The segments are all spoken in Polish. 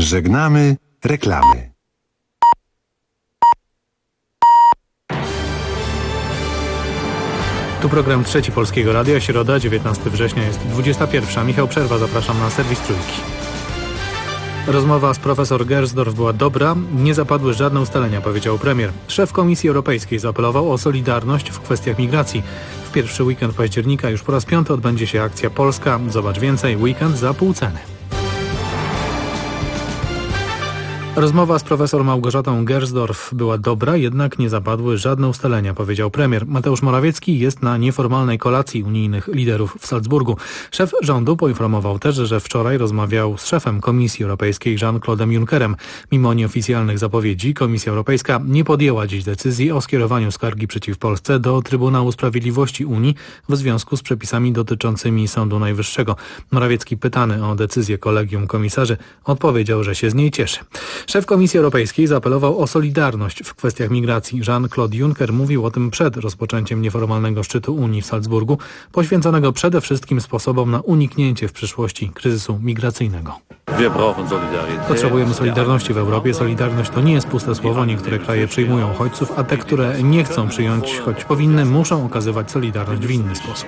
Żegnamy reklamy. Tu program Trzeci Polskiego Radia, środa, 19 września, jest 21. Michał Przerwa, zapraszam na serwis Trójki. Rozmowa z profesor Gersdorf była dobra, nie zapadły żadne ustalenia, powiedział premier. Szef Komisji Europejskiej zaapelował o solidarność w kwestiach migracji. W pierwszy weekend października już po raz 5. odbędzie się akcja Polska. Zobacz więcej, weekend za pół ceny. Rozmowa z profesor Małgorzatą Gersdorf była dobra, jednak nie zapadły żadne ustalenia, powiedział premier. Mateusz Morawiecki jest na nieformalnej kolacji unijnych liderów w Salzburgu. Szef rządu poinformował też, że wczoraj rozmawiał z szefem Komisji Europejskiej Jean-Claude'em Junckerem. Mimo nieoficjalnych zapowiedzi Komisja Europejska nie podjęła dziś decyzji o skierowaniu skargi przeciw Polsce do Trybunału Sprawiedliwości Unii w związku z przepisami dotyczącymi Sądu Najwyższego. Morawiecki, pytany o decyzję kolegium komisarzy, odpowiedział, że się z niej cieszy. Szef Komisji Europejskiej zaapelował o solidarność w kwestiach migracji. Jean-Claude Juncker mówił o tym przed rozpoczęciem nieformalnego szczytu Unii w Salzburgu, poświęconego przede wszystkim sposobom na uniknięcie w przyszłości kryzysu migracyjnego. Potrzebujemy solidarności w Europie. Solidarność to nie jest puste słowo. Niektóre kraje przyjmują uchodźców, a te, które nie chcą przyjąć, choć powinny, muszą okazywać solidarność w inny sposób.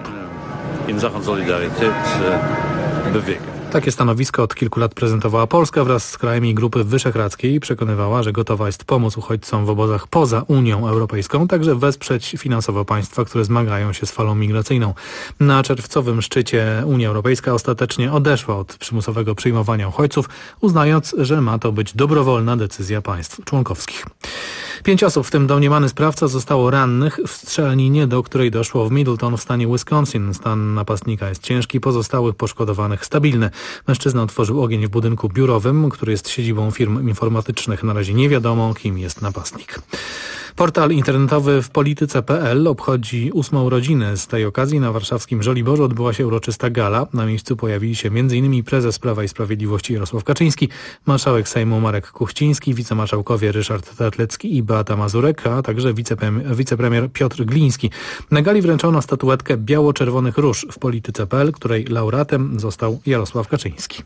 Takie stanowisko od kilku lat prezentowała Polska wraz z krajami Grupy Wyszehradzkiej i przekonywała, że gotowa jest pomóc uchodźcom w obozach poza Unią Europejską, także wesprzeć finansowo państwa, które zmagają się z falą migracyjną. Na czerwcowym szczycie Unia Europejska ostatecznie odeszła od przymusowego przyjmowania uchodźców, uznając, że ma to być dobrowolna decyzja państw członkowskich. 5 osób, w tym domniemany sprawca, zostało rannych w strzelaninie, do której doszło w Middleton w stanie Wisconsin. Stan napastnika jest ciężki, pozostałych poszkodowanych stabilny. Mężczyzna otworzył ogień w budynku biurowym, który jest siedzibą firm informatycznych. Na razie nie wiadomo, kim jest napastnik. Portal internetowy w polityce.pl obchodzi 8. urodziny. Z tej okazji na warszawskim Żoliborzu odbyła się uroczysta gala. Na miejscu pojawili się m.in. prezes Prawa i Sprawiedliwości Jarosław Kaczyński, marszałek Sejmu Marek Kuchciński, wicemarszałkowie Ryszard Terlecki i Beata Mazurek, a także wicepremier Piotr Gliński. Na gali wręczono statuetkę biało-czerwonych róż w polityce.pl, której laureatem został Jarosław Kaczyński.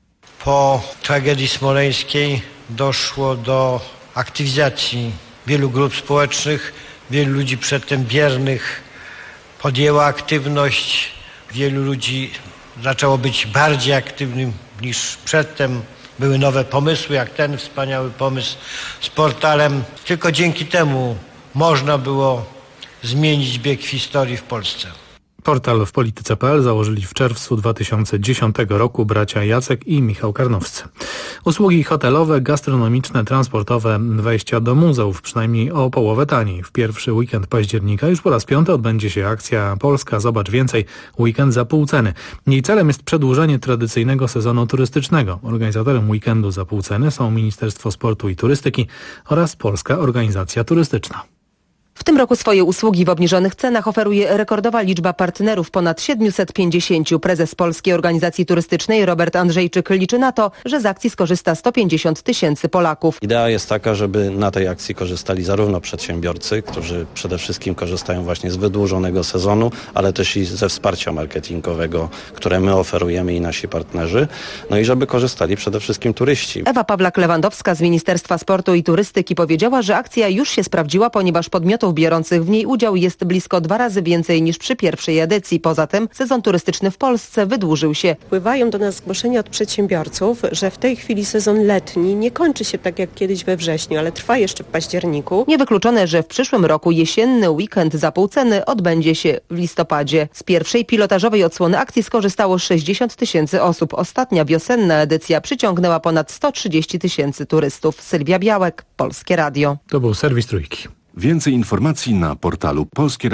Po tragedii smoleńskiej doszło do aktywizacji wielu grup społecznych, wielu ludzi przedtem biernych podjęło aktywność, wielu ludzi zaczęło być bardziej aktywnym niż przedtem. Były nowe pomysły, jak ten wspaniały pomysł z portalem. Tylko dzięki temu można było zmienić bieg historii w Polsce. Portal w polityce.pl założyli w czerwcu 2010 roku bracia Jacek i Michał Karnowscy. Usługi hotelowe, gastronomiczne, transportowe, wejścia do muzeów przynajmniej o połowę taniej. W pierwszy weekend października już po raz 5. odbędzie się akcja Polska Zobacz Więcej, weekend za pół ceny. Jej celem jest przedłużenie tradycyjnego sezonu turystycznego. Organizatorem weekendu za pół ceny są Ministerstwo Sportu i Turystyki oraz Polska Organizacja Turystyczna. W tym roku swoje usługi w obniżonych cenach oferuje rekordowa liczba partnerów, ponad 750. Prezes Polskiej Organizacji Turystycznej Robert Andrzejczyk liczy na to, że z akcji skorzysta 150 000 Polaków. Idea jest taka, żeby na tej akcji korzystali zarówno przedsiębiorcy, którzy przede wszystkim korzystają właśnie z wydłużonego sezonu, ale też i ze wsparcia marketingowego, które my oferujemy i nasi partnerzy, no i żeby korzystali przede wszystkim turyści. Ewa Pawlak-Lewandowska z Ministerstwa Sportu i Turystyki powiedziała, że akcja już się sprawdziła, ponieważ podmiotów biorących w niej udział jest blisko 2 razy więcej niż przy pierwszej edycji. Poza tym sezon turystyczny w Polsce wydłużył się. Wpływają do nas zgłoszenia od przedsiębiorców, że w tej chwili sezon letni nie kończy się tak jak kiedyś we wrześniu, ale trwa jeszcze w październiku. Niewykluczone, że w przyszłym roku jesienny weekend za pół ceny odbędzie się w listopadzie. Z pierwszej pilotażowej odsłony akcji skorzystało 60 000 osób. Ostatnia wiosenna edycja przyciągnęła ponad 130 000 turystów. Sylwia Białek, Polskie Radio. To był serwis Trójki. Więcej informacji na portalu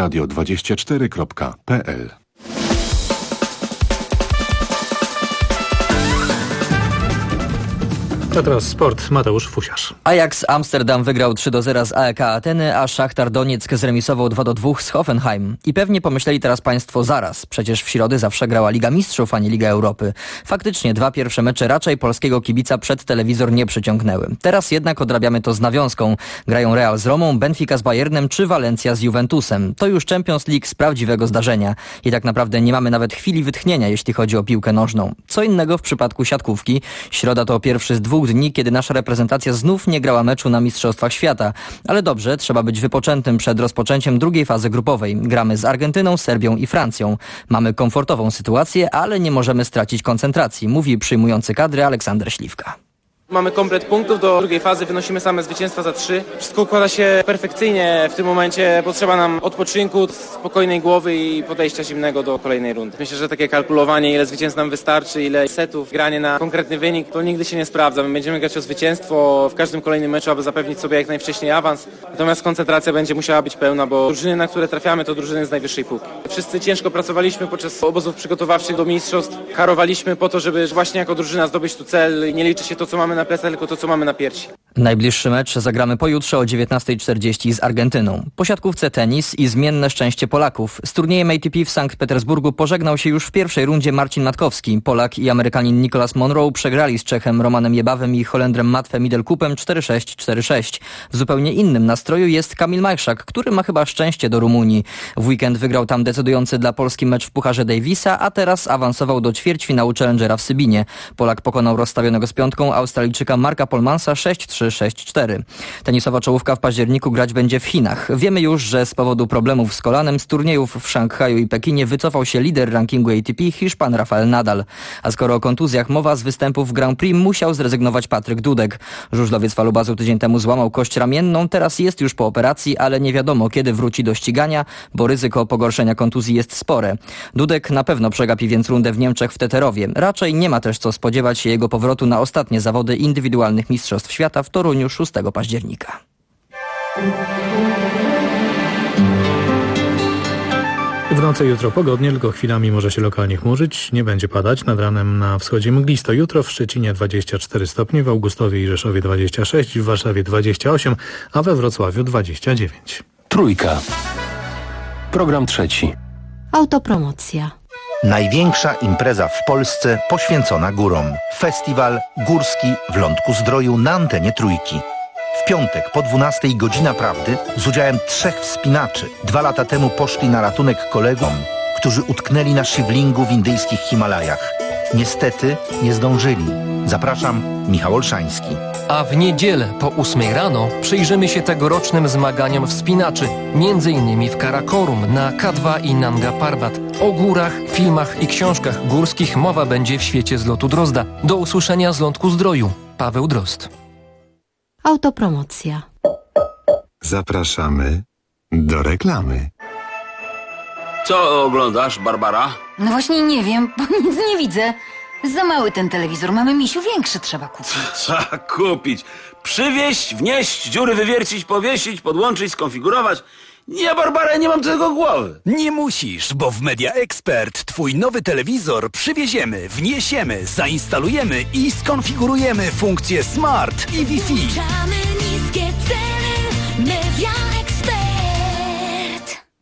polskieradio24.pl. A teraz sport. Mateusz Fusiarz. Ajax Amsterdam wygrał 3-0 z AEK Ateny, a Szachtar Donieck zremisował 2-2 z Hoffenheim. I pewnie pomyśleli teraz państwo zaraz. Przecież w środę zawsze grała Liga Mistrzów, a nie Liga Europy. Faktycznie 2 pierwsze mecze raczej polskiego kibica przed telewizor nie przyciągnęły. Teraz jednak odrabiamy to z nawiązką. Grają Real z Romą, Benfica z Bayernem czy Valencia z Juventusem. To już Champions League z prawdziwego zdarzenia. I tak naprawdę nie mamy nawet chwili wytchnienia, jeśli chodzi o piłkę nożną. Co innego w przypadku siatkówki. Środa to pierwszy z 2 2 dni, kiedy nasza reprezentacja znów nie grała meczu na Mistrzostwach Świata. Ale dobrze, trzeba być wypoczętym przed rozpoczęciem drugiej fazy grupowej. Gramy z Argentyną, Serbią i Francją. Mamy komfortową sytuację, ale nie możemy stracić koncentracji, mówi przyjmujący kadry Aleksander Śliwka. Mamy komplet punktów do drugiej fazy, wynosimy same zwycięstwa za 3. Wszystko układa się perfekcyjnie w tym momencie. Potrzeba nam odpoczynku, spokojnej głowy i podejścia zimnego do kolejnej rundy. Myślę, że takie kalkulowanie, ile zwycięstw nam wystarczy, ile setów, granie na konkretny wynik, to nigdy się nie sprawdza. My będziemy grać o zwycięstwo w każdym kolejnym meczu, aby zapewnić sobie jak najwcześniej awans. Natomiast koncentracja będzie musiała być pełna, bo drużyny, na które trafiamy, to drużyny z najwyższej półki. Wszyscy ciężko pracowaliśmy podczas obozów przygotowawczych do mistrzostw. Harowaliśmy po to, żeby właśnie jako drużyna zdobyć tu cel. Nie liczy się to, co mamy na plecach, tylko to, co mamy na piersi. Najbliższy mecz zagramy pojutrze o 19:40 z Argentyną. Po siatkówce tenis i zmienne szczęście Polaków. Z turniejem ATP w Sankt Petersburgu pożegnał się już w pierwszej rundzie Marcin Matkowski. Polak i Amerykanin Nicolas Monroe przegrali z Czechem Romanem Jebawem i Holendrem Matwem Middelkoopem 4-6, 4-6. W zupełnie innym nastroju jest Kamil Majchrzak, który ma chyba szczęście do Rumunii. W weekend wygrał tam decydujący dla Polski mecz w Pucharze Davisa, a teraz awansował do ćwierćfinału Challengera w Sybinie. Polak pokonał rozstawionego z piątką Australijczyka Marka Polmansa 6-3, 6-4. Tenisowa czołówka w październiku grać będzie w Chinach. Wiemy już, że z powodu problemów z kolanem z turniejów w Szanghaju i Pekinie wycofał się lider rankingu ATP Hiszpan Rafael Nadal. A skoro o kontuzjach mowa, z występów w Grand Prix musiał zrezygnować Patryk Dudek. Żużlowiec Falubazu tydzień temu złamał kość ramienną, teraz jest już po operacji, ale nie wiadomo kiedy wróci do ścigania, bo ryzyko pogorszenia kontuzji jest spore. Dudek na pewno przegapi więc rundę w Niemczech w Teterowie. Raczej nie ma też co spodziewać się jego powrotu na ostatnie zawody indywidualnych Mistrzostw Świata w Toruniu 6 października. W nocy jutro pogodnie, tylko chwilami może się lokalnie chmurzyć. Nie będzie padać. Nad ranem na wschodzie mglisto. Jutro w Szczecinie 24 stopnie, w Augustowie i Rzeszowie 26, w Warszawie 28, a we Wrocławiu 29. Trójka. Program trzeci. Autopromocja. Największa impreza w Polsce poświęcona górom. Festiwal Górski w Lądku-Zdroju na antenie Trójki. W piątek po 12:00 Godzina Prawdy z udziałem 3 wspinaczy. 2 lata temu poszli na ratunek kolegom, którzy utknęli na szywlingu w indyjskich Himalajach. Niestety nie zdążyli. Zapraszam, Michał Olszański. A w niedzielę po 8:00 rano przyjrzymy się tegorocznym zmaganiom wspinaczy, m.in. w Karakorum na K2 i Nanga Parbat. O górach, filmach i książkach górskich mowa będzie w Świecie z lotu Drozda. Do usłyszenia z Lądku-Zdroju. Paweł Drozd. Autopromocja. Zapraszamy do reklamy. Co oglądasz, Barbara? No właśnie nie wiem, bo nic nie widzę. Za mały ten telewizor, mamy misiu, większy trzeba kupić. Trzeba kupić. Przywieźć, wnieść, dziury wywiercić, powiesić, podłączyć, skonfigurować. Nie, Barbara, nie mam tego głowy. Nie musisz, bo w Media Expert twój nowy telewizor przywieziemy, wniesiemy, zainstalujemy i skonfigurujemy funkcje Smart i Wi-Fi. Niskie ceny, Media Expert.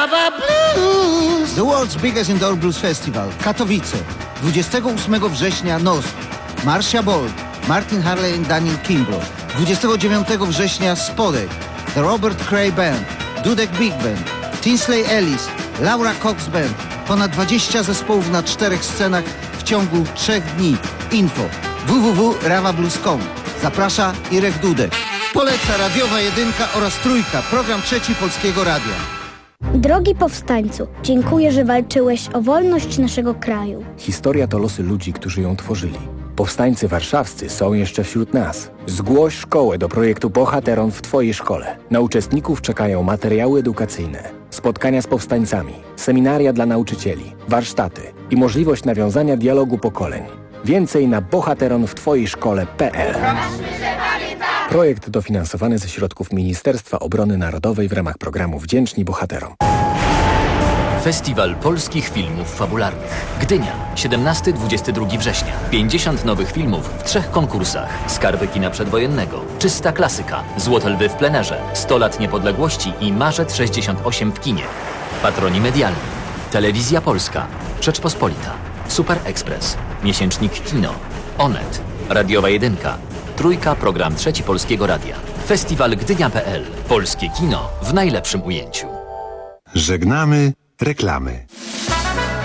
The World's Biggest Indoor Blues Festival, Katowice. 28 września Nost, Marcia Bold, Martin Harley i Daniel Kimbrough. 29 września Spodek, The Robert Cray Band, Dudek Big Band, Tinsley Ellis, Laura Cox Band. Ponad 20 zespołów na 4 scenach w ciągu 3 dni. Info www.rawablues.com. Zaprasza Irek Dudek. Poleca radiowa jedynka oraz Trójka, program trzeci Polskiego Radia. Drogi powstańcu, dziękuję, że walczyłeś o wolność naszego kraju. Historia to losy ludzi, którzy ją tworzyli. Powstańcy warszawscy są jeszcze wśród nas. Zgłoś szkołę do projektu Bohateron w Twojej szkole. Na uczestników czekają materiały edukacyjne, spotkania z powstańcami, seminaria dla nauczycieli, warsztaty i możliwość nawiązania dialogu pokoleń. Więcej na bohateronwtwojejszkole.pl. Projekt dofinansowany ze środków Ministerstwa Obrony Narodowej w ramach programu Wdzięczni Bohaterom. Festiwal Polskich Filmów Fabularnych. Gdynia, 17-22 września. 50 nowych filmów w 3 konkursach. Skarby kina przedwojennego, Czysta klasyka, Złote lwy w plenerze, 100 lat niepodległości i Marzec 68 w kinie. Patroni medialni. Telewizja Polska, Rzeczpospolita, Super Express, Miesięcznik Kino, Onet, Radiowa Jedynka, Trójka, program trzeci Polskiego Radia. Festiwal Gdynia.pl. Polskie kino w najlepszym ujęciu. Żegnamy reklamy.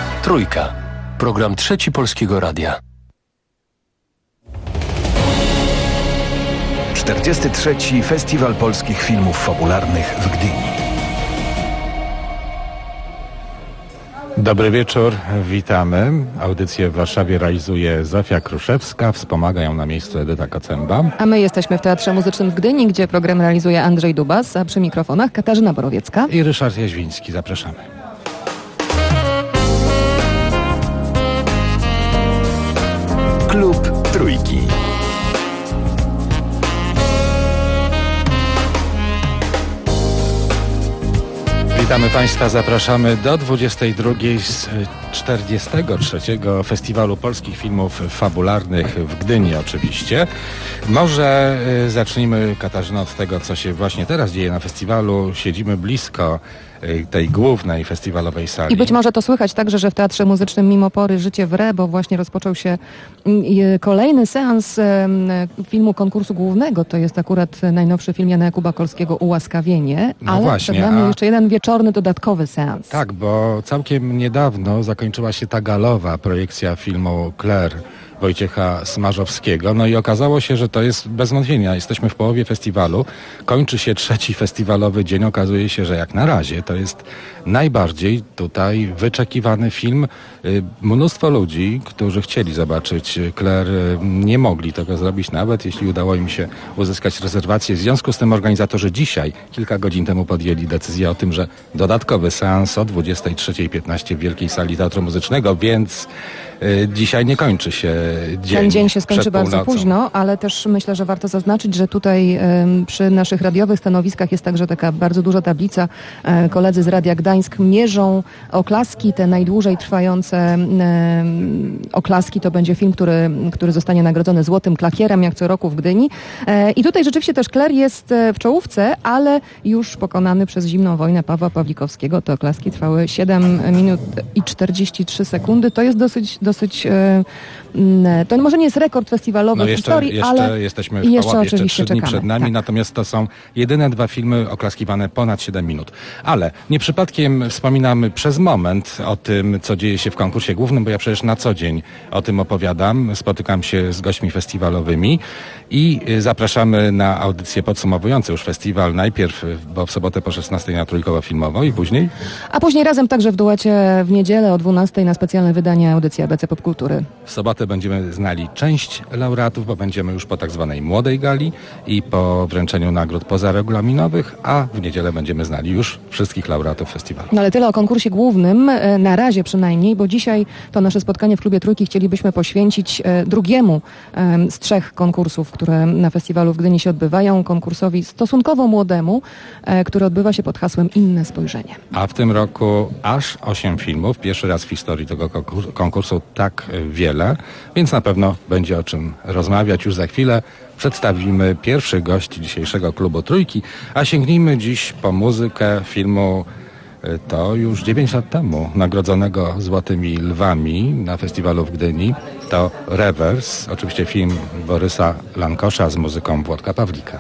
Trójka. Program trzeci Polskiego Radia. 43. Festiwal Polskich Filmów Fabularnych w Gdyni. Dobry wieczór, witamy. Audycję w Warszawie realizuje Zofia Kruszewska, wspomaga ją na miejscu Edyta Kocemba. A my jesteśmy w Teatrze Muzycznym w Gdyni, gdzie program realizuje Andrzej Dubas, a przy mikrofonach Katarzyna Borowiecka i Ryszard Jaźwiński. Zapraszamy. Klub Trójki. Witamy Państwa, zapraszamy do 22 z 43. Festiwalu Polskich Filmów Fabularnych w Gdyni oczywiście. Może zacznijmy, Katarzyna, od tego, co się właśnie teraz dzieje na festiwalu. Siedzimy blisko tej głównej festiwalowej sali. I być może to słychać także, że w Teatrze Muzycznym mimo pory życie wre, bo właśnie rozpoczął się kolejny seans filmu konkursu głównego. To jest akurat najnowszy film Jana Jakuba Kolskiego Ułaskawienie, no ale właśnie, przed nami jeszcze jeden wieczorny, dodatkowy seans. Tak, bo całkiem niedawno zakończyła się ta galowa projekcja filmu Claire Wojciecha Smarzowskiego. No i okazało się, że to jest bez wątpienia. Jesteśmy w połowie festiwalu. Kończy się trzeci festiwalowy dzień. Okazuje się, że jak na razie to jest najbardziej tutaj wyczekiwany film. Mnóstwo ludzi, którzy chcieli zobaczyć Claire, nie mogli tego zrobić, nawet jeśli udało im się uzyskać rezerwację. W związku z tym organizatorzy dzisiaj, kilka godzin temu, podjęli decyzję o tym, że dodatkowy seans o 23:15 w Wielkiej Sali Teatru Muzycznego, więc dzisiaj nie kończy się dzień. Ten dzień się skończy bardzo późno, ale też myślę, że warto zaznaczyć, że tutaj przy naszych radiowych stanowiskach jest także taka bardzo duża tablica. Koledzy z Radia Gdańsk mierzą oklaski, te najdłużej trwające oklaski. To będzie film, który zostanie nagrodzony Złotym Klakierem, jak co roku w Gdyni. I tutaj rzeczywiście też Claire jest w czołówce, ale już pokonany przez zimną wojnę Pawła Pawlikowskiego. Te oklaski trwały 7 minut i 43 sekundy. To jest dosyć to może nie jest rekord festiwalowy w historii, ale jesteśmy w połowie, jeszcze 3 dni przed nami, tak. Natomiast to są jedyne 2 filmy oklaskiwane ponad 7 minut. Ale nie przypadkiem wspominamy przez moment o tym, co dzieje się w konkursie głównym, bo ja przecież na co dzień o tym opowiadam. Spotykam się z gośćmi festiwalowymi i zapraszamy na audycję podsumowującą już festiwal. Najpierw, bo w sobotę po 16 na Trójkowo-Filmowo i później? A później razem także w duecie w niedzielę o 12 na specjalne wydanie audycji ABC Popkultury. W sobotę będziemy znali część laureatów, bo będziemy już po tak zwanej młodej gali i po wręczeniu nagród pozaregulaminowych, a w niedzielę będziemy znali już wszystkich laureatów festiwalu. No ale tyle o konkursie głównym, na razie przynajmniej, bo dzisiaj to nasze spotkanie w Klubie Trójki chcielibyśmy poświęcić drugiemu z 3 konkursów, które na festiwalu w Gdyni się odbywają, konkursowi stosunkowo młodemu, który odbywa się pod hasłem Inne Spojrzenie. A w tym roku aż 8 filmów, pierwszy raz w historii tego konkursu tak wiele, więc na pewno będzie o czym rozmawiać. Już za chwilę przedstawimy pierwszych gości dzisiejszego Klubu Trójki, a sięgnijmy dziś po muzykę filmu to już 9 lat temu nagrodzonego Złotymi Lwami na festiwalu w Gdyni. To Rewers, oczywiście film Borysa Lankosza z muzyką Włodka Pawlika.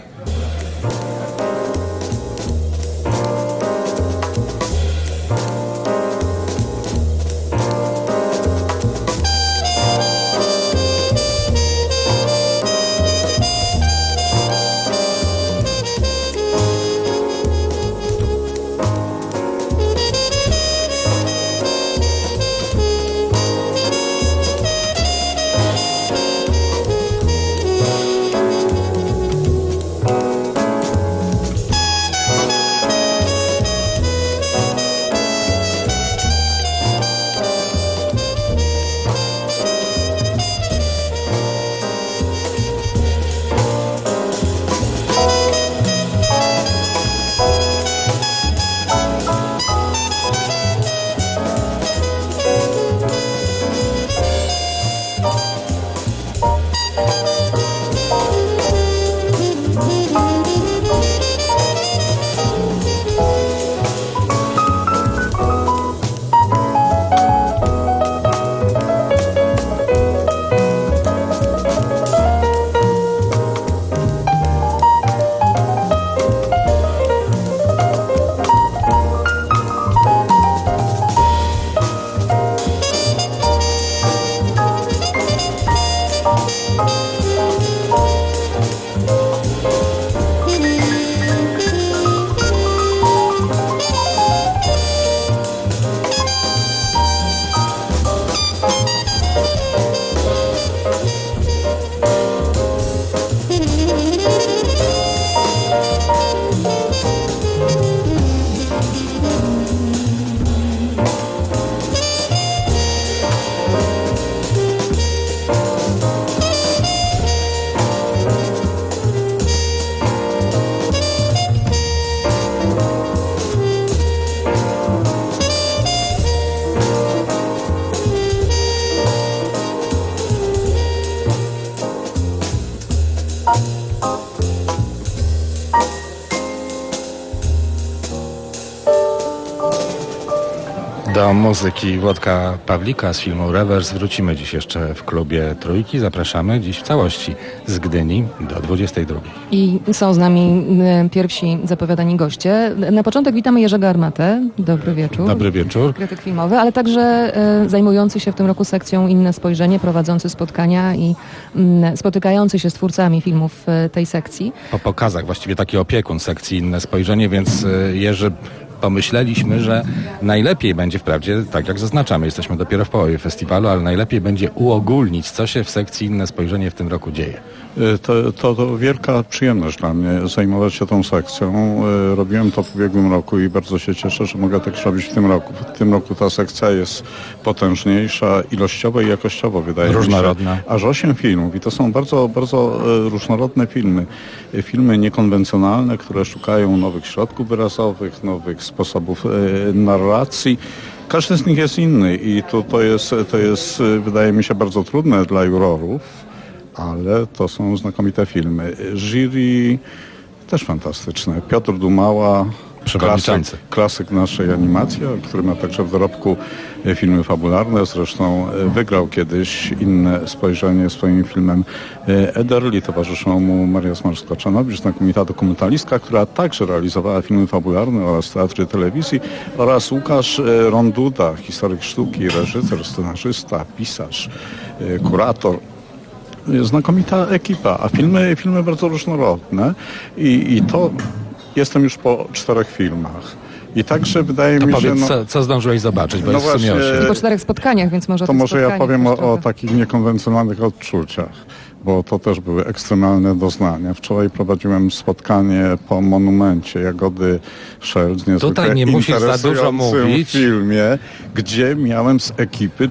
Do muzyki Włodka Pawlika z filmu Rewers wrócimy dziś jeszcze w klubie Trójki. Zapraszamy dziś w całości z Gdyni do 22. I są z nami pierwsi zapowiadani goście. Na początek witamy Jerzego Armatę. Dobry wieczór. Dobry wieczór. Krytyk filmowy, ale także zajmujący się w tym roku sekcją Inne Spojrzenie, prowadzący spotkania i spotykający się z twórcami filmów tej sekcji. Po pokazach właściwie taki opiekun sekcji Inne Spojrzenie, więc Jerzy, pomyśleliśmy, że najlepiej będzie, wprawdzie, tak jak zaznaczamy, jesteśmy dopiero w połowie festiwalu, ale najlepiej będzie uogólnić, co się w sekcji Inne Spojrzenie w tym roku dzieje. To wielka przyjemność dla mnie zajmować się tą sekcją. Robiłem to w ubiegłym roku i bardzo się cieszę, że mogę tak robić w tym roku. W tym roku ta sekcja jest potężniejsza ilościowo i jakościowo, wydaje mi się. Różnorodna. Aż 8 filmów i to są bardzo, bardzo różnorodne filmy. Filmy niekonwencjonalne, które szukają nowych środków wyrazowych, nowych sposobów narracji. Każdy z nich jest inny i to jest wydaje mi się bardzo trudne dla jurorów, ale to są znakomite filmy. Jury też fantastyczne. Piotr Dumała, klasyk naszej animacji, który ma także w dorobku filmy fabularne. Zresztą wygrał kiedyś Inne Spojrzenie swoim filmem Ederli. Towarzyszą mu Maria Smarska-Czanowicz, znakomita dokumentalistka, która także realizowała filmy fabularne oraz teatry telewizji, oraz Łukasz Ronduda, historyk sztuki, reżyser, scenarzysta, pisarz, kurator. Znakomita ekipa, a filmy bardzo różnorodne i to jestem już po 4 filmach. I także wydaje mi się... Co zdążyłeś zobaczyć, bo jest w sumie 8. Po 4 spotkaniach, więc może... To może ja powiem o takich niekonwencjonalnych odczuciach, bo to też były ekstremalne doznania. Wczoraj prowadziłem spotkanie po monumencie Jagody Szelc, niezwykle nie musisz za dużo mówić. Filmie, gdzie miałem z ekipy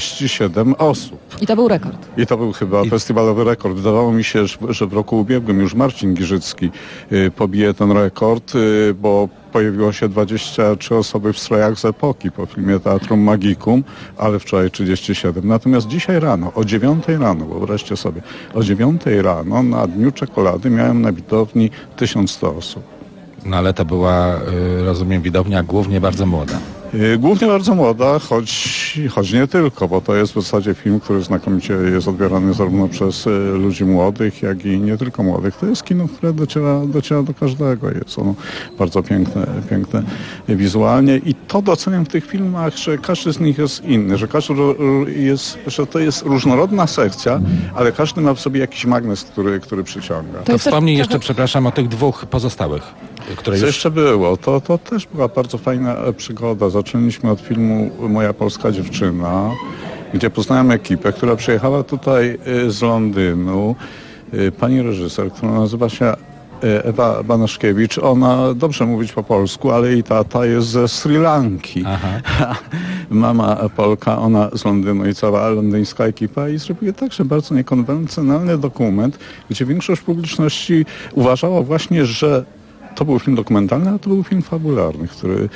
37 osób. I to był rekord. I to był chyba festiwalowy rekord. Wydawało mi się, że w roku ubiegłym już Marcin Giżycki pobije ten rekord, bo pojawiło się 23 osoby w strojach z epoki po filmie Teatrum Magicum, ale wczoraj 37. Natomiast dzisiaj rano, o 9 rano, wyobraźcie sobie, o 9 rano na Dniu Czekolady miałem na widowni 1100 osób. No ale to była, rozumiem, widownia głównie bardzo młoda. Głównie bardzo młoda, choć nie tylko, bo to jest w zasadzie film, który znakomicie jest odbierany zarówno przez ludzi młodych, jak i nie tylko młodych. To jest kino, które dociera do każdego. Jest ono bardzo piękne wizualnie i to doceniam w tych filmach, że każdy z nich jest inny, że że to jest różnorodna sekcja, ale każdy ma w sobie jakiś magnes, który przyciąga. To wspomnij jeszcze, przepraszam, o tych 2 pozostałych, które Co już... jeszcze było? To też była bardzo fajna przygoda. Zaczęliśmy od filmu Moja polska dziewczyna, gdzie poznałem ekipę, która przyjechała tutaj z Londynu. Pani reżyser, która nazywa się Ewa Banaszkiewicz. Ona dobrze mówić po polsku, ale jej tata jest ze Sri Lanki. Mama Polka, ona z Londynu i cała londyńska ekipa i zrobiły także bardzo niekonwencjonalny dokument, gdzie większość publiczności uważała właśnie, że to był film dokumentalny, a to był film fabularny,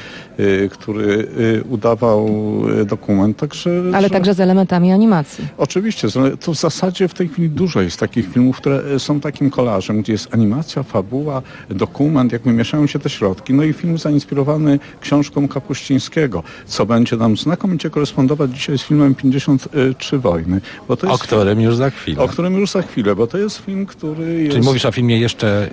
który udawał dokument. Także z elementami animacji. Oczywiście. To w zasadzie w tej chwili dużo jest takich filmów, które są takim kolażem, gdzie jest animacja, fabuła, dokument, jakby mieszają się te środki. No i film zainspirowany książką Kapuścińskiego, co będzie nam znakomicie korespondować dzisiaj z filmem 53 wojny. Bo to jest którym już za chwilę. O którym już za chwilę, bo to jest film, który jest... Czyli mówisz o filmie Jeszcze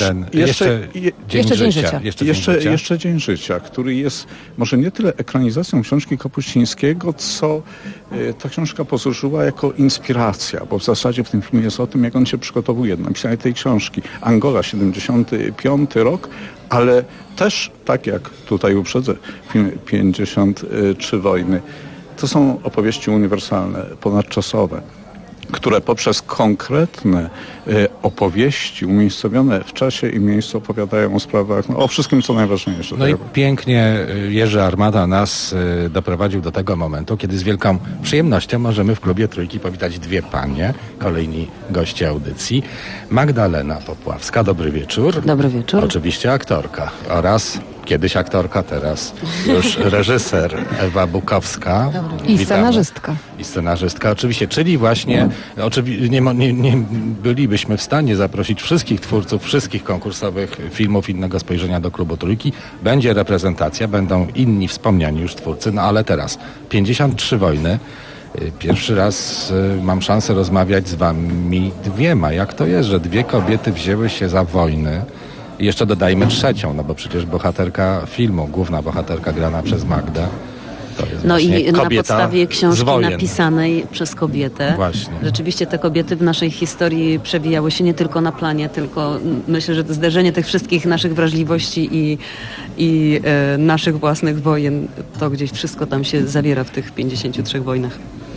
Dzień Życia, który jest może nie tyle ekranizacją książki Kapuścińskiego, co ta książka posłużyła jako inspiracja, bo w zasadzie w tym filmie jest o tym, jak on się przygotowuje do napisania tej książki. Angola, 75 rok, ale też, tak jak tutaj uprzedzę, film 53 wojny. To są opowieści uniwersalne, ponadczasowe, które poprzez konkretne opowieści umiejscowione w czasie i miejscu opowiadają o sprawach, o wszystkim, co najważniejsze. No i pięknie Jerzy Armata nas doprowadził do tego momentu, kiedy z wielką przyjemnością możemy w klubie Trójki powitać 2 panie, kolejni goście audycji. Magdalena Popławska, dobry wieczór. Dobry wieczór. Oczywiście aktorka oraz Kiedyś aktorka, teraz już reżyser Ewa Bukowska. I scenarzystka. I scenarzystka oczywiście, czyli właśnie nie bylibyśmy w stanie zaprosić wszystkich twórców wszystkich konkursowych filmów Innego Spojrzenia do Klubu Trójki. Będzie reprezentacja, będą inni wspomniani już twórcy, no ale teraz 53 wojny. Pierwszy raz mam szansę rozmawiać z wami dwiema. Jak to jest, że dwie kobiety wzięły się za wojny? I jeszcze dodajmy trzecią, no bo przecież bohaterka filmu, główna bohaterka grana przez Magdę, to jest no i na kobieta podstawie książki z wojen. Napisanej przez kobietę. Właśnie. Rzeczywiście te kobiety w naszej historii przewijały się nie tylko na planie, tylko myślę, że to zderzenie tych wszystkich naszych wrażliwości i naszych własnych wojen, to gdzieś wszystko tam się zawiera w tych 53 wojnach.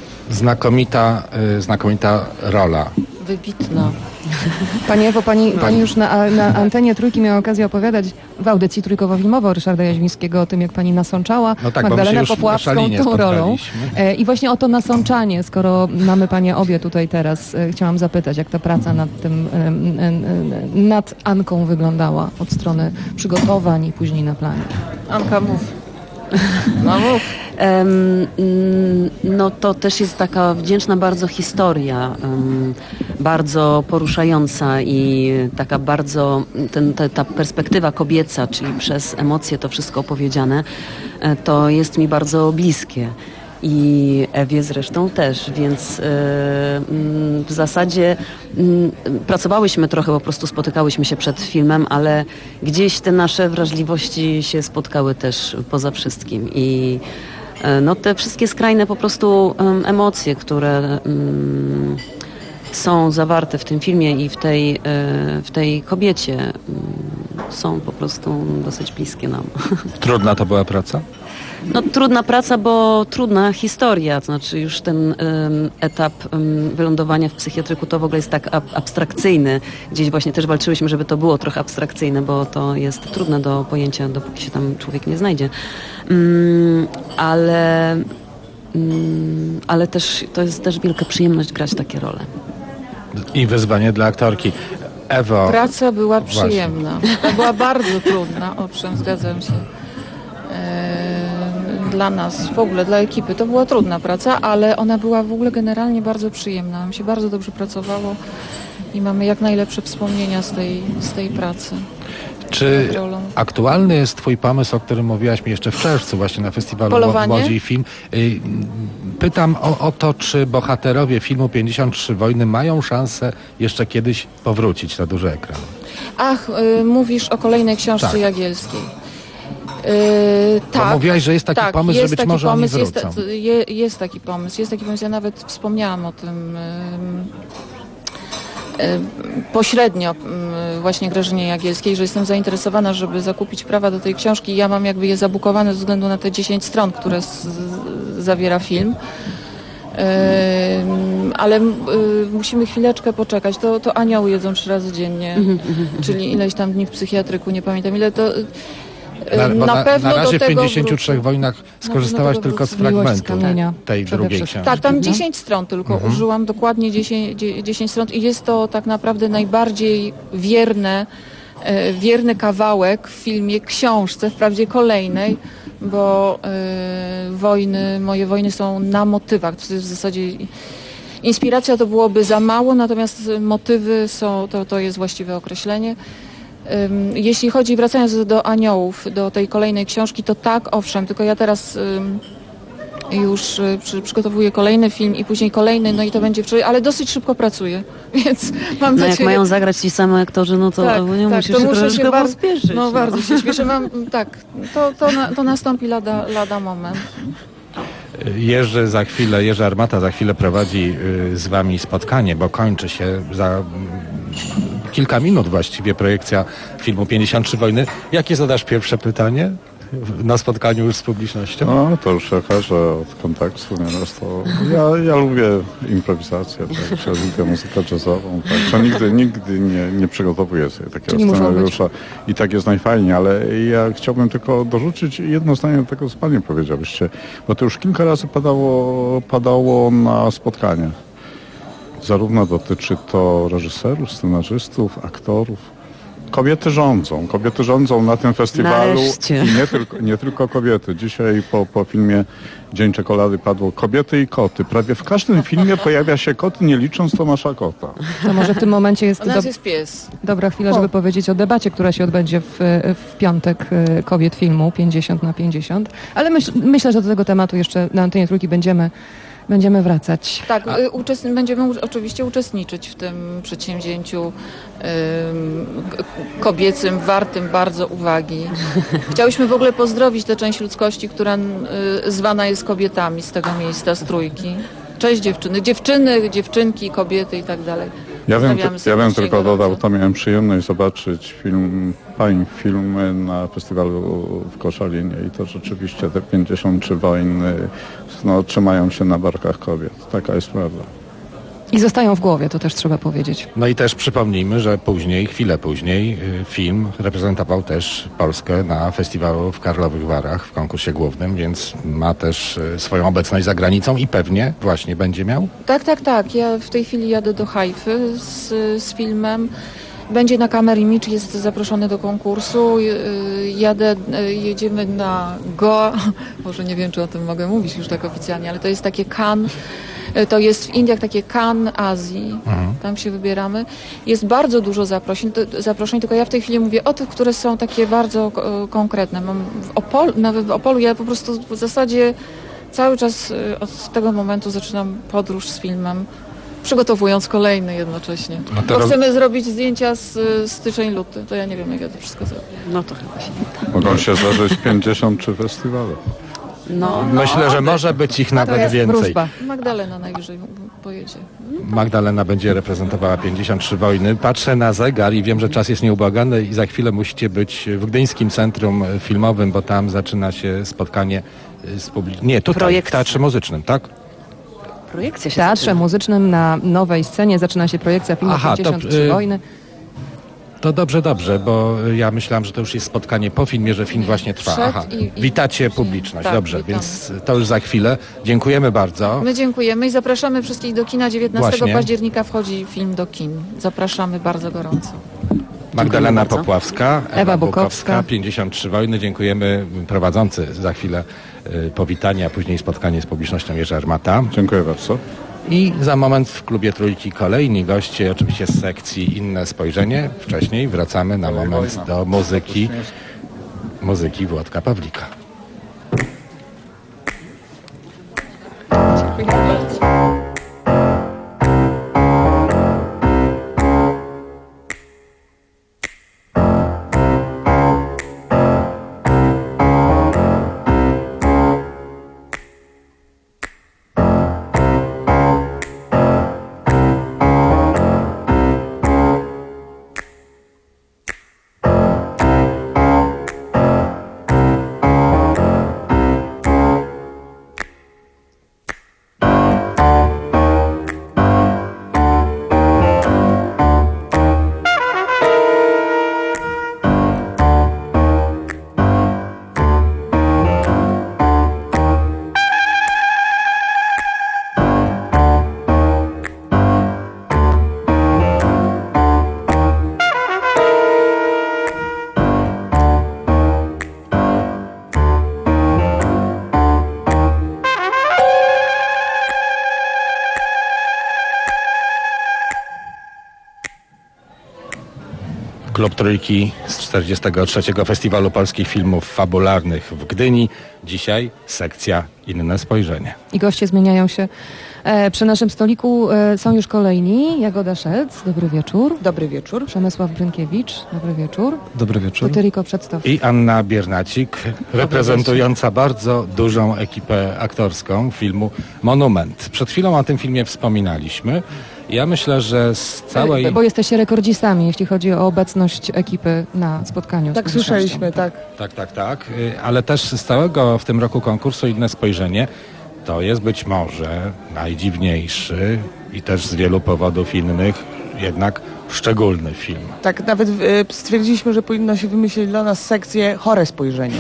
Znakomita rola. Wybitna. Pani Ewo, pani już na antenie Trójki miała okazję opowiadać w audycji trójkowo-filmowo Ryszarda Jaźwińskiego o tym, jak pani nasączała Magdalenę Popławską tą rolą. I właśnie o to nasączanie, skoro mamy panie obie tutaj teraz, chciałam zapytać, jak ta praca nad Anką wyglądała od strony przygotowań i później na planie. Anka, mów. No mów. No to też jest taka wdzięczna bardzo historia, bardzo poruszająca i taka bardzo, ta perspektywa kobieca, czyli przez emocje to wszystko opowiedziane, to jest mi bardzo bliskie. I Ewie zresztą też, więc w zasadzie pracowałyśmy trochę, po prostu spotykałyśmy się przed filmem, ale gdzieś te nasze wrażliwości się spotkały też poza wszystkim i no te wszystkie skrajne po prostu emocje, które są zawarte w tym filmie i w tej kobiecie są po prostu dosyć bliskie nam. Trudna to była praca? No trudna praca, bo trudna historia, to znaczy już ten etap wylądowania w psychiatryku to w ogóle jest tak abstrakcyjny. Gdzieś właśnie też walczyłyśmy, żeby to było trochę abstrakcyjne, bo to jest trudne do pojęcia, dopóki się tam człowiek nie znajdzie. Ale też to jest też wielka przyjemność grać takie role. I wyzwanie dla aktorki. Ewo. Praca była przyjemna. To była bardzo trudna, owszem, zgadzam się. Dla nas, w ogóle dla ekipy, to była trudna praca, ale ona była w ogóle generalnie bardzo przyjemna. Nam się bardzo dobrze pracowało i mamy jak najlepsze wspomnienia z tej pracy. Czy aktualny jest twój pomysł, o którym mówiłaś mi jeszcze w czerwcu właśnie na festiwalu Polowanie? Łodzi Film? Pytam o to, czy bohaterowie filmu 53 wojny mają szansę jeszcze kiedyś powrócić na duży ekran? Ach, mówisz o kolejnej książce Tak. Jagielskiej. Bo mówiłaś, że jest taki pomysł, że być może oni wrócą. Jest taki pomysł. Ja nawet wspomniałam o tym pośrednio właśnie Grażynie Jagielskiej, że jestem zainteresowana, żeby zakupić prawa do tej książki. Ja mam jakby je zabukowane ze względu na te 10 stron, które zawiera film. Ale musimy chwileczkę poczekać. To anioły jedzą 3 razy dziennie, czyli ileś tam dni w psychiatryku, nie pamiętam ile to... Na pewno na razie do tego w 53 wojnach skorzystałaś tylko z fragmentu tej drugiej książki. Tak, tam 10 stron tylko użyłam, dokładnie 10 stron i jest to tak naprawdę najbardziej wierny kawałek w filmie, książce, wprawdzie kolejnej, bo moje wojny są na motywach. To jest w zasadzie inspiracja to byłoby za mało, natomiast motywy są, to jest właściwe określenie. Jeśli chodzi, wracając do Aniołów, do tej kolejnej książki, to tak, owszem, tylko ja teraz już przygotowuję kolejny film i później kolejny, no i to będzie wczoraj, ale dosyć szybko pracuję, więc mam nadzieję... jak mają zagrać ci sami aktorzy, no to nie musisz się troszeczkę pospieszyć. No bardzo się śpieszę, to nastąpi lada moment. Jerzy Armata za chwilę prowadzi z wami spotkanie, bo kończy się za kilka minut właściwie projekcja filmu 53 wojny. Jakie zadasz pierwsze pytanie na spotkaniu już z publicznością? No to już okaże od kontekstu nieraz to... Ja lubię improwizację, także lubię muzykę jazzową, także nigdy nie przygotowuję sobie takiego scenariusza i tak jest najfajniej, ale ja chciałbym tylko dorzucić jedno zdanie do tego, co panie powiedziałyście, bo to już kilka razy padało na spotkaniach. Zarówno dotyczy to reżyserów, scenarzystów, aktorów, Kobiety rządzą na tym festiwalu. Nareszcie. I nie tylko kobiety. Dzisiaj po filmie Dzień Czekolady padło kobiety i koty. Prawie w każdym filmie pojawia się kot, nie licząc Tomasza Kota. To może w tym momencie jest, U nas jest pies. dobra chwila, żeby powiedzieć o debacie, która się odbędzie w piątek kobiet filmu 50/50. Ale myślę, że do tego tematu jeszcze na antenie Trójki będziemy wracać. Tak, będziemy oczywiście uczestniczyć w tym przedsięwzięciu kobiecym, wartym bardzo uwagi. Chciałyśmy w ogóle pozdrowić tę część ludzkości, która zwana jest kobietami z tego miejsca, z Trójki. Cześć dziewczyny, dziewczynki, kobiety i tak dalej. Ja bym tylko dodał, to miałem przyjemność zobaczyć film na festiwalu w Koszalinie i to rzeczywiście te 53 wojny trzymają się na barkach kobiet. Taka jest prawda. I zostają w głowie, to też trzeba powiedzieć. No i też przypomnijmy, że chwilę później film reprezentował też Polskę na festiwalu w Karlowych Warach w konkursie głównym, więc ma też swoją obecność za granicą i pewnie właśnie będzie miał. Tak. Ja w tej chwili jadę do Hajfy z filmem. Będzie na Camera Image, jest zaproszony do konkursu. Jedziemy na Goa. Może nie wiem, czy o tym mogę mówić już tak oficjalnie, ale to jest takie Cannes. To jest w Indiach takie Cannes Azji. Tam się wybieramy. Jest bardzo dużo zaproszeń, tylko ja w tej chwili mówię o tych, które są takie bardzo konkretne. Mam w Opolu ja po prostu w zasadzie cały czas od tego momentu zaczynam podróż z filmem, przygotowując kolejny jednocześnie. Bo chcemy zrobić zdjęcia z styczeń-luty. To ja nie wiem, jak ja to wszystko zrobię. No to chyba się nie da. Mogą się zdarzyć 53 festiwale. Myślę, że może być ich nawet więcej. Wróżba. Magdalena najwyżej pojedzie. Magdalena będzie reprezentowała 53 wojny. Patrzę na zegar i wiem, że czas jest nieubłagany i za chwilę musicie być w Gdyńskim Centrum Filmowym, bo tam zaczyna się spotkanie z publicznością. Nie, tutaj, w Teatrze Muzycznym, tak? Projekcja się W Teatrze Muzycznym na nowej scenie zaczyna się projekcja filmu 53 wojny. To dobrze, bo ja myślałam, że to już jest spotkanie po filmie, że film właśnie trwa. Witacie publiczność, tak, dobrze, witamy. Więc to już za chwilę. Dziękujemy bardzo. My dziękujemy i zapraszamy wszystkich do kina. 19 Właśnie. października wchodzi film do kin. Zapraszamy bardzo gorąco. Magdalena Popławska, Ewa Bukowska, 53 wojny. Dziękujemy. Prowadzący za chwilę powitanie, a później spotkanie z publicznością Jerzy Armata. Dziękuję bardzo. I za moment w Klubie Trójki kolejni goście, oczywiście z sekcji Inne Spojrzenie. Wcześniej wracamy na moment do muzyki Włodka Pawlika. Klub Trójki z 43. Festiwalu Polskich Filmów Fabularnych w Gdyni. Dzisiaj sekcja Inne Spojrzenie. I goście zmieniają się. Przy naszym stoliku są już kolejni. Jagoda Szelc, dobry wieczór. Dobry wieczór. Przemysław Brynkiewicz, dobry wieczór. Dobry wieczór. Tylko przedstaw. I Anna Biernacik, reprezentująca bardzo dużą ekipę aktorską filmu Monument. Przed chwilą o tym filmie wspominaliśmy. Ja myślę, że z całej... Bo jesteście rekordzistami, jeśli chodzi o obecność ekipy na spotkaniu. Tak, słyszeliśmy, tak. Tak. Ale też z całego w tym roku konkursu Inne Spojrzenie to jest być może najdziwniejszy i też z wielu powodów innych jednak szczególny film. Tak, nawet stwierdziliśmy, że powinno się wymyślić dla nas sekcję Chore Spojrzenie.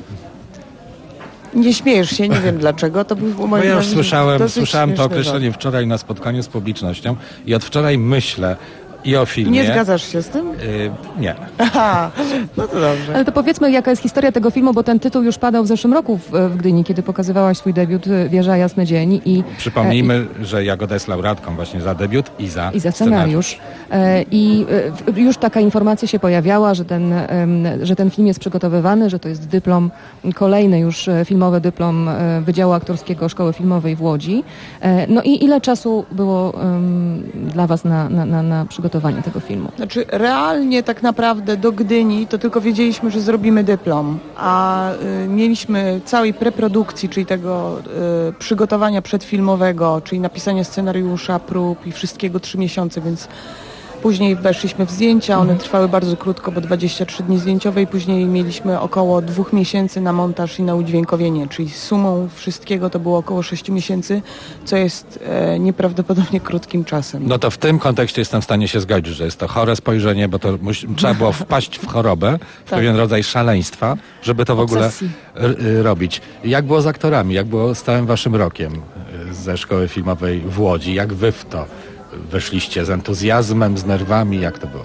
Nie śmiejesz się, nie wiem dlaczego. To był no ja już słyszałem to określenie wczoraj na spotkaniu z publicznością i od wczoraj myślę i o filmie. Nie zgadzasz się z tym? Nie. Aha, no to dobrze. Ale to powiedzmy, jaka jest historia tego filmu, bo ten tytuł już padał w zeszłym roku w Gdyni, kiedy pokazywałaś swój debiut Wieża Jasny Dzień. Przypomnijmy, że Jagoda jest laureatką właśnie za debiut i za scenariusz. I już taka informacja się pojawiała, że ten film jest przygotowywany, że to jest dyplom, kolejny już filmowy dyplom Wydziału Aktorskiego Szkoły Filmowej w Łodzi. No i ile czasu było dla was na przygotowanie tego filmu? Znaczy realnie tak naprawdę do Gdyni to tylko wiedzieliśmy, że zrobimy dyplom, a mieliśmy całej preprodukcji, czyli tego przygotowania przedfilmowego, czyli napisania scenariusza, prób i wszystkiego 3 miesiące, więc później weszliśmy w zdjęcia, one trwały bardzo krótko, bo 23 dni zdjęciowe i później mieliśmy około 2 miesięcy na montaż i na udźwiękowienie, czyli sumą wszystkiego to było około 6 miesięcy, co jest nieprawdopodobnie krótkim czasem. No to w tym kontekście jestem w stanie się zgodzić, że jest to chore spojrzenie, bo to trzeba było wpaść w chorobę, w pewien rodzaj szaleństwa, żeby to w ogóle robić. Jak było z aktorami? Jak było z całym waszym rokiem ze Szkoły Filmowej w Łodzi? Jak wy w to weszliście? Z entuzjazmem, z nerwami? Jak to było?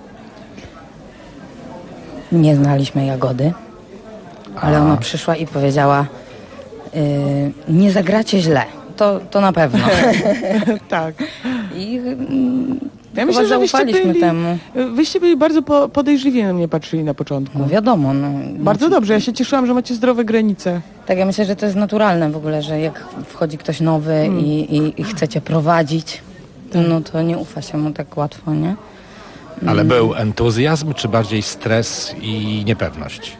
Nie znaliśmy Jagody, ale ona przyszła i powiedziała nie zagracie źle. To na pewno. Tak. I ja myślę, że temu. Wyście byli bardzo podejrzliwie na mnie patrzyli na początku. No wiadomo. Bardzo dobrze, ja się cieszyłam, że macie zdrowe granice. Tak, ja myślę, że to jest naturalne w ogóle, że jak wchodzi ktoś nowy i chcecie prowadzić, no to nie ufa się mu tak łatwo, nie? Ale był entuzjazm, czy bardziej stres i niepewność?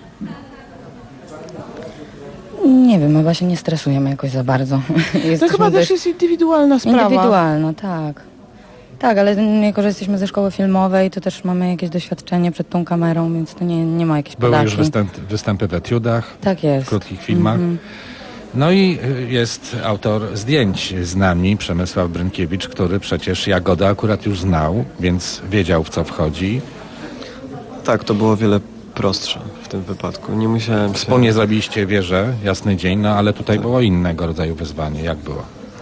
Nie wiem, chyba się nie stresujemy jakoś za bardzo. To chyba też jest indywidualna sprawa. Indywidualna, tak. Tak, ale jako, że jesteśmy ze szkoły filmowej, to też mamy jakieś doświadczenie przed tą kamerą, więc to nie ma jakiejś Były podatki. już występy w etiudach, tak jest. w krótkich filmach. No i jest autor zdjęć z nami, Przemysław Brynkiewicz, który przecież Jagodę akurat już znał, więc wiedział, w co wchodzi. Tak, to było wiele prostsze w tym wypadku. Nie musiałem się... Wspólnie zrobiliście Wieżę, Jasny Dzień, no ale tutaj było innego rodzaju wyzwanie. Jak było?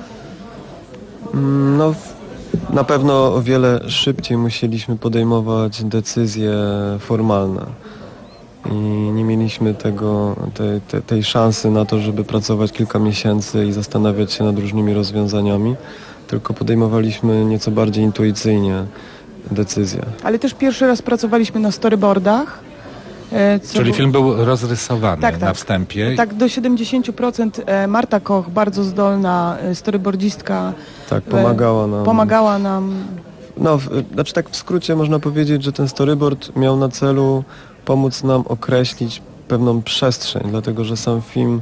No, na pewno o wiele szybciej musieliśmy podejmować decyzje formalne. I nie mieliśmy tej szansy na to, żeby pracować kilka miesięcy i zastanawiać się nad różnymi rozwiązaniami, tylko podejmowaliśmy nieco bardziej intuicyjnie decyzje. Ale też pierwszy raz pracowaliśmy na storyboardach. Czyli film był rozrysowany na wstępie. Tak, do 70% Marta Koch, bardzo zdolna storyboardzistka. Tak, pomagała nam. No, znaczy tak w skrócie można powiedzieć, że ten storyboard miał na celu pomóc nam określić pewną przestrzeń, dlatego że sam film,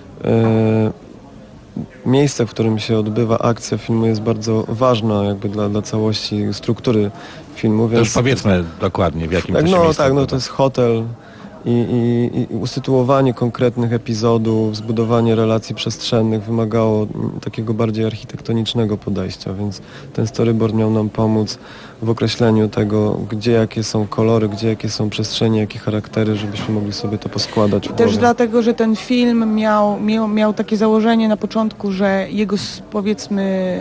miejsce, w którym się odbywa akcja filmu jest bardzo ważna jakby dla całości struktury filmu. To już powiedzmy dokładnie, w jakim to się miejscu odbywa. To jest hotel i usytuowanie konkretnych epizodów, zbudowanie relacji przestrzennych wymagało takiego bardziej architektonicznego podejścia, więc ten storyboard miał nam pomóc w określeniu tego, gdzie jakie są kolory, gdzie jakie są przestrzenie, jakie charaktery, żebyśmy mogli sobie to poskładać w głowie. Też dlatego, że ten film miał takie założenie na początku, że jego powiedzmy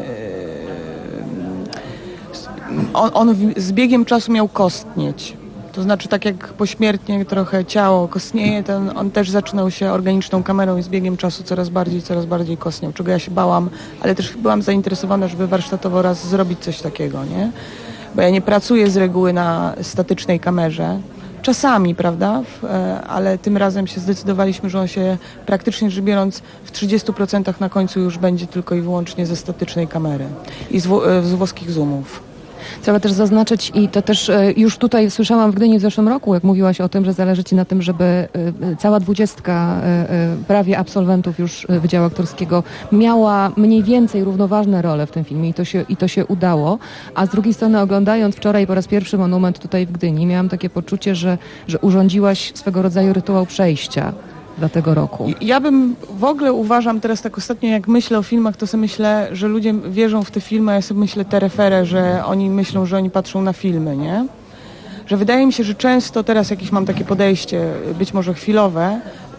on z biegiem czasu miał kostnieć. To znaczy tak jak pośmiertnie trochę ciało kostnieje, on też zaczynał się organiczną kamerą i z biegiem czasu coraz bardziej kostniał, czego ja się bałam, ale też byłam zainteresowana, żeby warsztatowo raz zrobić coś takiego, nie? Bo ja nie pracuję z reguły na statycznej kamerze. Czasami, prawda? Ale tym razem się zdecydowaliśmy, że on się praktycznie rzecz biorąc w 30% na końcu już będzie tylko i wyłącznie ze statycznej kamery i z włoskich zoomów. Trzeba też zaznaczyć i to też już tutaj słyszałam w Gdyni w zeszłym roku, jak mówiłaś o tym, że zależy ci na tym, żeby cała 20 prawie absolwentów już Wydziału Aktorskiego miała mniej więcej równoważne role w tym filmie i to się udało. A z drugiej strony oglądając wczoraj po raz pierwszy Monument tutaj w Gdyni, miałam takie poczucie, że urządziłaś swego rodzaju rytuał przejścia dla tego roku. Ja bym w ogóle uważam teraz tak ostatnio, jak myślę o filmach, to sobie myślę, że ludzie wierzą w te filmy, a ja sobie myślę tereferę, że oni myślą, że oni patrzą na filmy, nie? Że wydaje mi się, że często teraz jakieś mam takie podejście, być może chwilowe,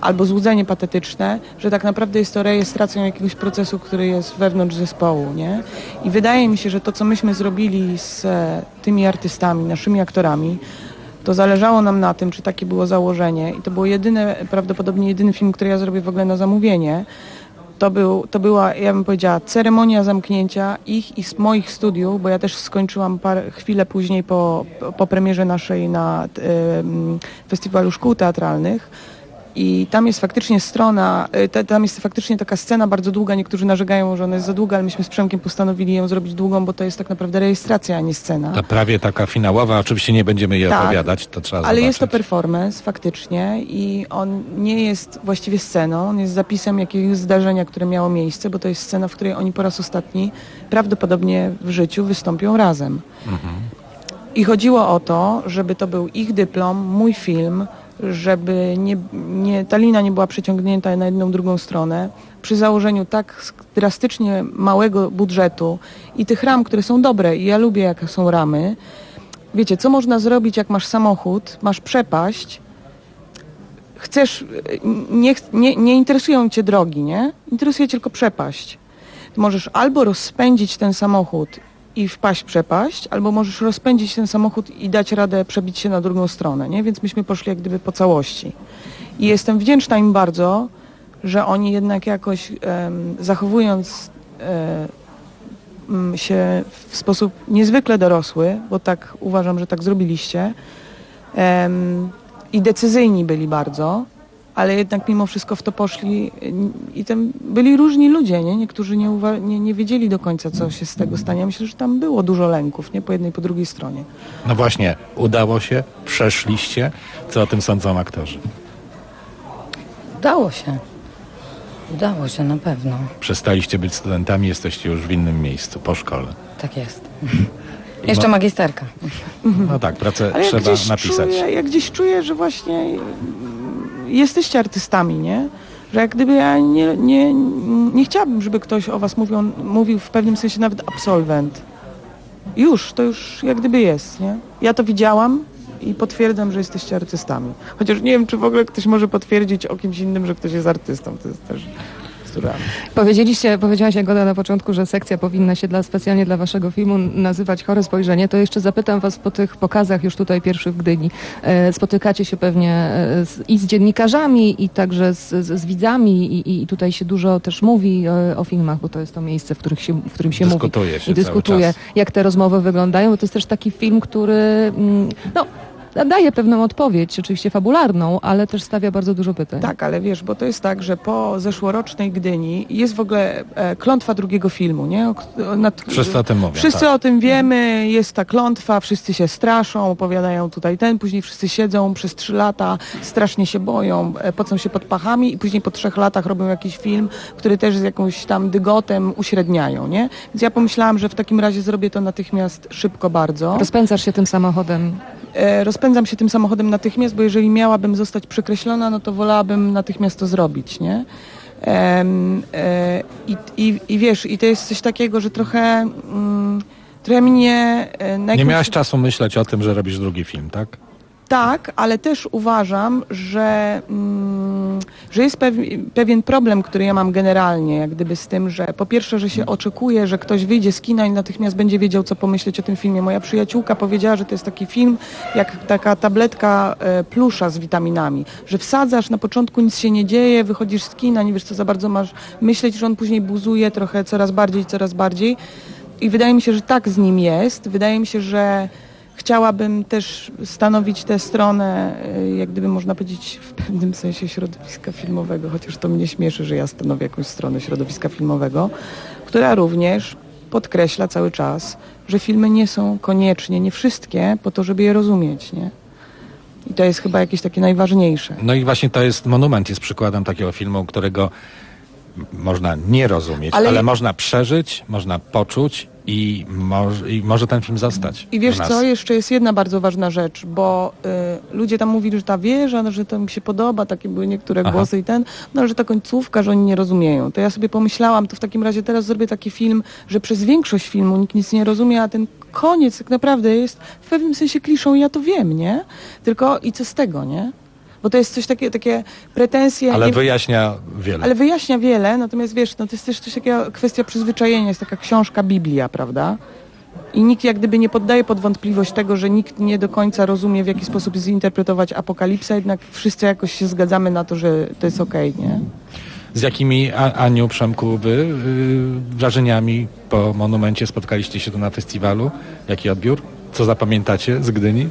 albo złudzenie patetyczne, że tak naprawdę jest to rejestracją jakiegoś procesu, który jest wewnątrz zespołu, nie? I wydaje mi się, że to, co myśmy zrobili z tymi artystami, naszymi aktorami, to zależało nam na tym, czy takie było założenie i to było prawdopodobnie jedyny film, który ja zrobię w ogóle na zamówienie. To była, ja bym powiedziała, ceremonia zamknięcia ich i z moich studiów, bo ja też skończyłam chwilę później po premierze naszej na Festiwalu Szkół Teatralnych. I tam jest faktycznie tam jest faktycznie taka scena bardzo długa. Niektórzy narzekają, że ona jest za długa, ale myśmy z Przemkiem postanowili ją zrobić długą, bo to jest tak naprawdę rejestracja, a nie scena. Ta prawie taka finałowa, oczywiście nie będziemy jej opowiadać, to trzeba zobaczyć. Ale jest to performance faktycznie i on nie jest właściwie sceną, on jest zapisem jakiegoś zdarzenia, które miało miejsce, bo to jest scena, w której oni po raz ostatni prawdopodobnie w życiu wystąpią razem. I chodziło o to, żeby to był ich dyplom, mój film, żeby ta lina nie była przeciągnięta na jedną, drugą stronę. Przy założeniu tak drastycznie małego budżetu i tych ram, które są dobre i ja lubię, jak są ramy. Wiecie, co można zrobić, jak masz samochód, masz przepaść, nie interesują cię drogi, nie? Interesuje cię tylko przepaść. Możesz albo rozpędzić ten samochód i wpaść w przepaść, albo możesz rozpędzić ten samochód i dać radę przebić się na drugą stronę, nie? Więc myśmy poszli jak gdyby po całości. I jestem wdzięczna im bardzo, że oni jednak jakoś zachowując się w sposób niezwykle dorosły, bo tak uważam, że tak zrobiliście, i decyzyjni byli bardzo, ale jednak mimo wszystko w to poszli i tam byli różni ludzie, nie? Niektórzy nie wiedzieli do końca, co się z tego stanie. Myślę, że tam było dużo lęków, nie? Po jednej, po drugiej stronie. No właśnie, udało się, przeszliście. Co o tym sądzą aktorzy? Udało się na pewno. Przestaliście być studentami, jesteście już w innym miejscu, po szkole. Tak jest. Jeszcze magisterka. No tak, pracę ale trzeba napisać. Ja gdzieś czuję, że właśnie jesteście artystami, nie? Że jak gdyby ja nie chciałabym, żeby ktoś o was mówił w pewnym sensie nawet absolwent. To już jak gdyby jest, nie? Ja to widziałam i potwierdzam, że jesteście artystami. Chociaż nie wiem, czy w ogóle ktoś może potwierdzić o kimś innym, że ktoś jest artystą. To jest też bzdura. Powiedziałaś, Jagoda, na początku, że sekcja powinna się specjalnie dla waszego filmu nazywać Chore Spojrzenie. To jeszcze zapytam was po tych pokazach już tutaj pierwszych w Gdyni. Spotykacie się pewnie i z dziennikarzami, i także z widzami i tutaj się dużo też mówi o filmach, bo to jest to miejsce, w którym się mówi i dyskutuje. Jak te rozmowy wyglądają, bo to jest też taki film, który daje pewną odpowiedź, oczywiście fabularną, ale też stawia bardzo dużo pytań. Tak, ale wiesz, bo to jest tak, że po zeszłorocznej Gdyni jest w ogóle klątwa drugiego filmu, nie? Wszyscy o tym mówią. Wszyscy o tym wiemy, jest ta klątwa, wszyscy się straszą, opowiadają tutaj później wszyscy siedzą przez 3 lata, strasznie się boją, pocą się pod pachami i później po 3 latach robią jakiś film, który też z jakąś tam dygotem uśredniają, nie? Więc ja pomyślałam, że w takim razie zrobię to natychmiast szybko bardzo. Rozpędzasz się tym samochodem. Rozpędzam się tym samochodem natychmiast, bo jeżeli miałabym zostać przekreślona, no to wolałabym natychmiast to zrobić, nie? I wiesz, i to jest coś takiego, że trochę mnie... Nie miałaś czasu myśleć o tym, że robisz drugi film, tak? Tak, ale też uważam, że jest pewien problem, który ja mam generalnie, jak gdyby z tym, że po pierwsze, że się oczekuje, że ktoś wyjdzie z kina i natychmiast będzie wiedział, co pomyśleć o tym filmie. Moja przyjaciółka powiedziała, że to jest taki film, jak taka tabletka plusza z witaminami, że wsadzasz, na początku nic się nie dzieje, wychodzisz z kina, nie wiesz, co za bardzo masz myśleć, że on później buzuje trochę coraz bardziej. I wydaje mi się, że tak z nim jest. Wydaje mi się, że chciałabym też stanowić tę stronę, jak gdyby można powiedzieć, w pewnym sensie środowiska filmowego, chociaż to mnie śmieszy, że ja stanowię jakąś stronę środowiska filmowego, która również podkreśla cały czas, że filmy nie są koniecznie, nie wszystkie, po to, żeby je rozumieć, nie? I to jest chyba jakieś takie najważniejsze. No i właśnie to jest Monument, jest przykładem takiego filmu, którego można nie rozumieć, ale można przeżyć, można poczuć i może ten film zostać. I wiesz co, jeszcze jest jedna bardzo ważna rzecz, bo ludzie tam mówili, że ta wieża, że to mi się podoba, takie były niektóre głosy że ta końcówka, że oni nie rozumieją. To ja sobie pomyślałam, to w takim razie teraz zrobię taki film, że przez większość filmu nikt nic nie rozumie, a ten koniec tak naprawdę jest w pewnym sensie kliszą i ja to wiem, nie? Tylko i co z tego, nie? bo to jest coś takie pretensje. Ale wyjaśnia wiele. Ale wyjaśnia wiele, natomiast wiesz, no to jest też coś takiego, kwestia przyzwyczajenia, jest taka książka Biblia, prawda? I nikt jak gdyby nie poddaje pod wątpliwość tego, że nikt nie do końca rozumie, w jaki sposób zinterpretować apokalipsę, jednak wszyscy jakoś się zgadzamy na to, że to jest okej, nie? Z jakimi, Aniu, Przemku, wy wrażeniami po Monumencie spotkaliście się tu na festiwalu? Jaki odbiór? Co zapamiętacie z Gdyni?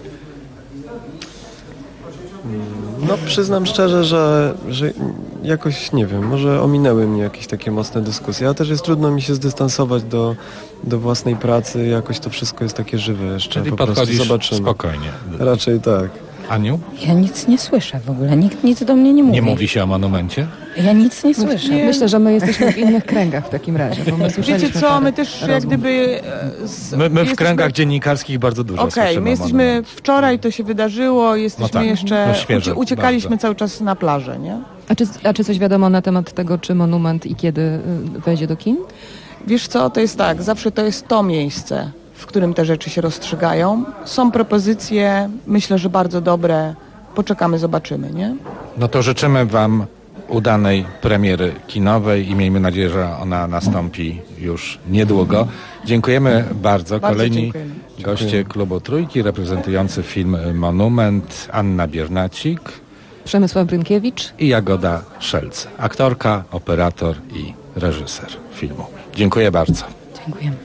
No przyznam szczerze, że jakoś, nie wiem, może ominęły mnie jakieś takie mocne dyskusje, ale też jest trudno mi się zdystansować do własnej pracy, jakoś to wszystko jest takie żywe jeszcze. Czyli po prostu zobaczymy. Spokojnie. Raczej tak. Aniu? Ja nic nie słyszę w ogóle, nikt nic do mnie nie mówi. Nie mówi się o Monumencie? Ja nic nie słyszę. Myślę, że my jesteśmy w innych kręgach w takim razie, bo my słyszeliśmy Wiecie co, my też jak gdyby... My w kręgach dziennikarskich bardzo dużo słyszymy. My jesteśmy, wczoraj to się wydarzyło, jesteśmy jeszcze, uciekaliśmy bardzo cały czas na plażę, nie? A czy coś wiadomo na temat tego, czy Monument i kiedy wejdzie do kin? Wiesz co, to jest tak, zawsze to jest to miejsce, w którym te rzeczy się rozstrzygają. Są propozycje, myślę, że bardzo dobre. Poczekamy, zobaczymy, nie? No to życzymy wam udanej premiery kinowej i miejmy nadzieję, że ona nastąpi już niedługo. Dziękujemy bardzo. Kolejni dziękujemy. goście Klubu Trójki reprezentujący film Monument, Anna Biernacik, Przemysław Brynkiewicz i Jagoda Szelc, aktorka, operator i reżyser filmu. Dziękuję bardzo. Dziękujemy.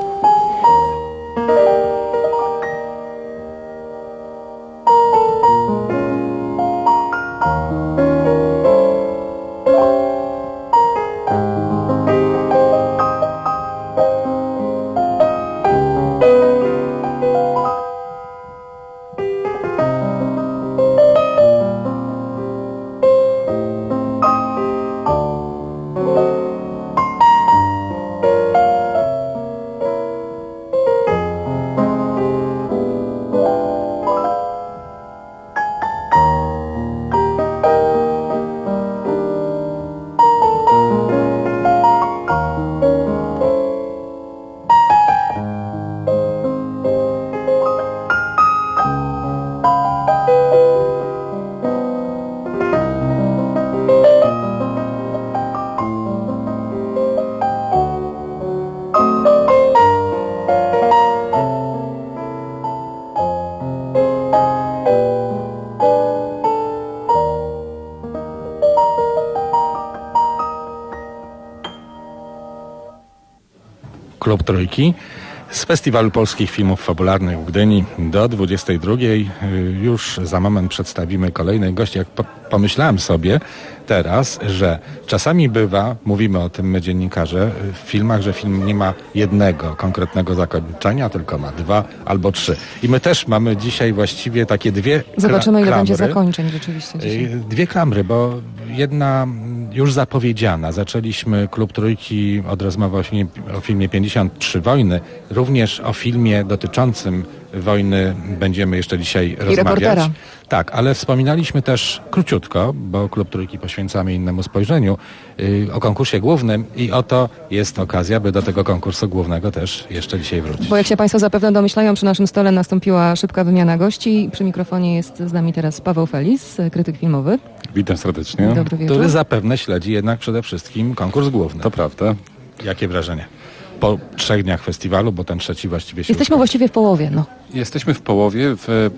Klub Trójki z Festiwalu Polskich Filmów Fabularnych w Gdyni do 22. Już za moment przedstawimy kolejnych gości. Jak pomyślałem sobie teraz, że czasami bywa, mówimy o tym my dziennikarze, w filmach, że film nie ma jednego konkretnego zakończenia, tylko ma 2 albo 3. I my też mamy dzisiaj właściwie takie dwie Zobaczymy, ile klamry. będzie zakończeń rzeczywiście dzisiaj. 2 klamry, bo jedna już zapowiedziana. Zaczęliśmy Klub Trójki od rozmowy o filmie 53 Wojny. Również o filmie dotyczącym wojny będziemy jeszcze dzisiaj rozmawiać. Reportera. Tak, ale wspominaliśmy też króciutko, bo Klub Trójki poświęcamy innemu spojrzeniu, o konkursie głównym i oto jest okazja, by do tego konkursu głównego też jeszcze dzisiaj wrócić. Bo jak się Państwo zapewne domyślają, przy naszym stole nastąpiła szybka wymiana gości. Przy mikrofonie jest z nami teraz Paweł Felis, krytyk filmowy. Witam serdecznie. Dobry wieczór. Który zapewne śledzi jednak przede wszystkim konkurs główny. To prawda. Jakie wrażenie? Po 3 dniach festiwalu, bo ten trzeci właściwie się Jesteśmy właściwie w połowie, no. Jesteśmy w połowie,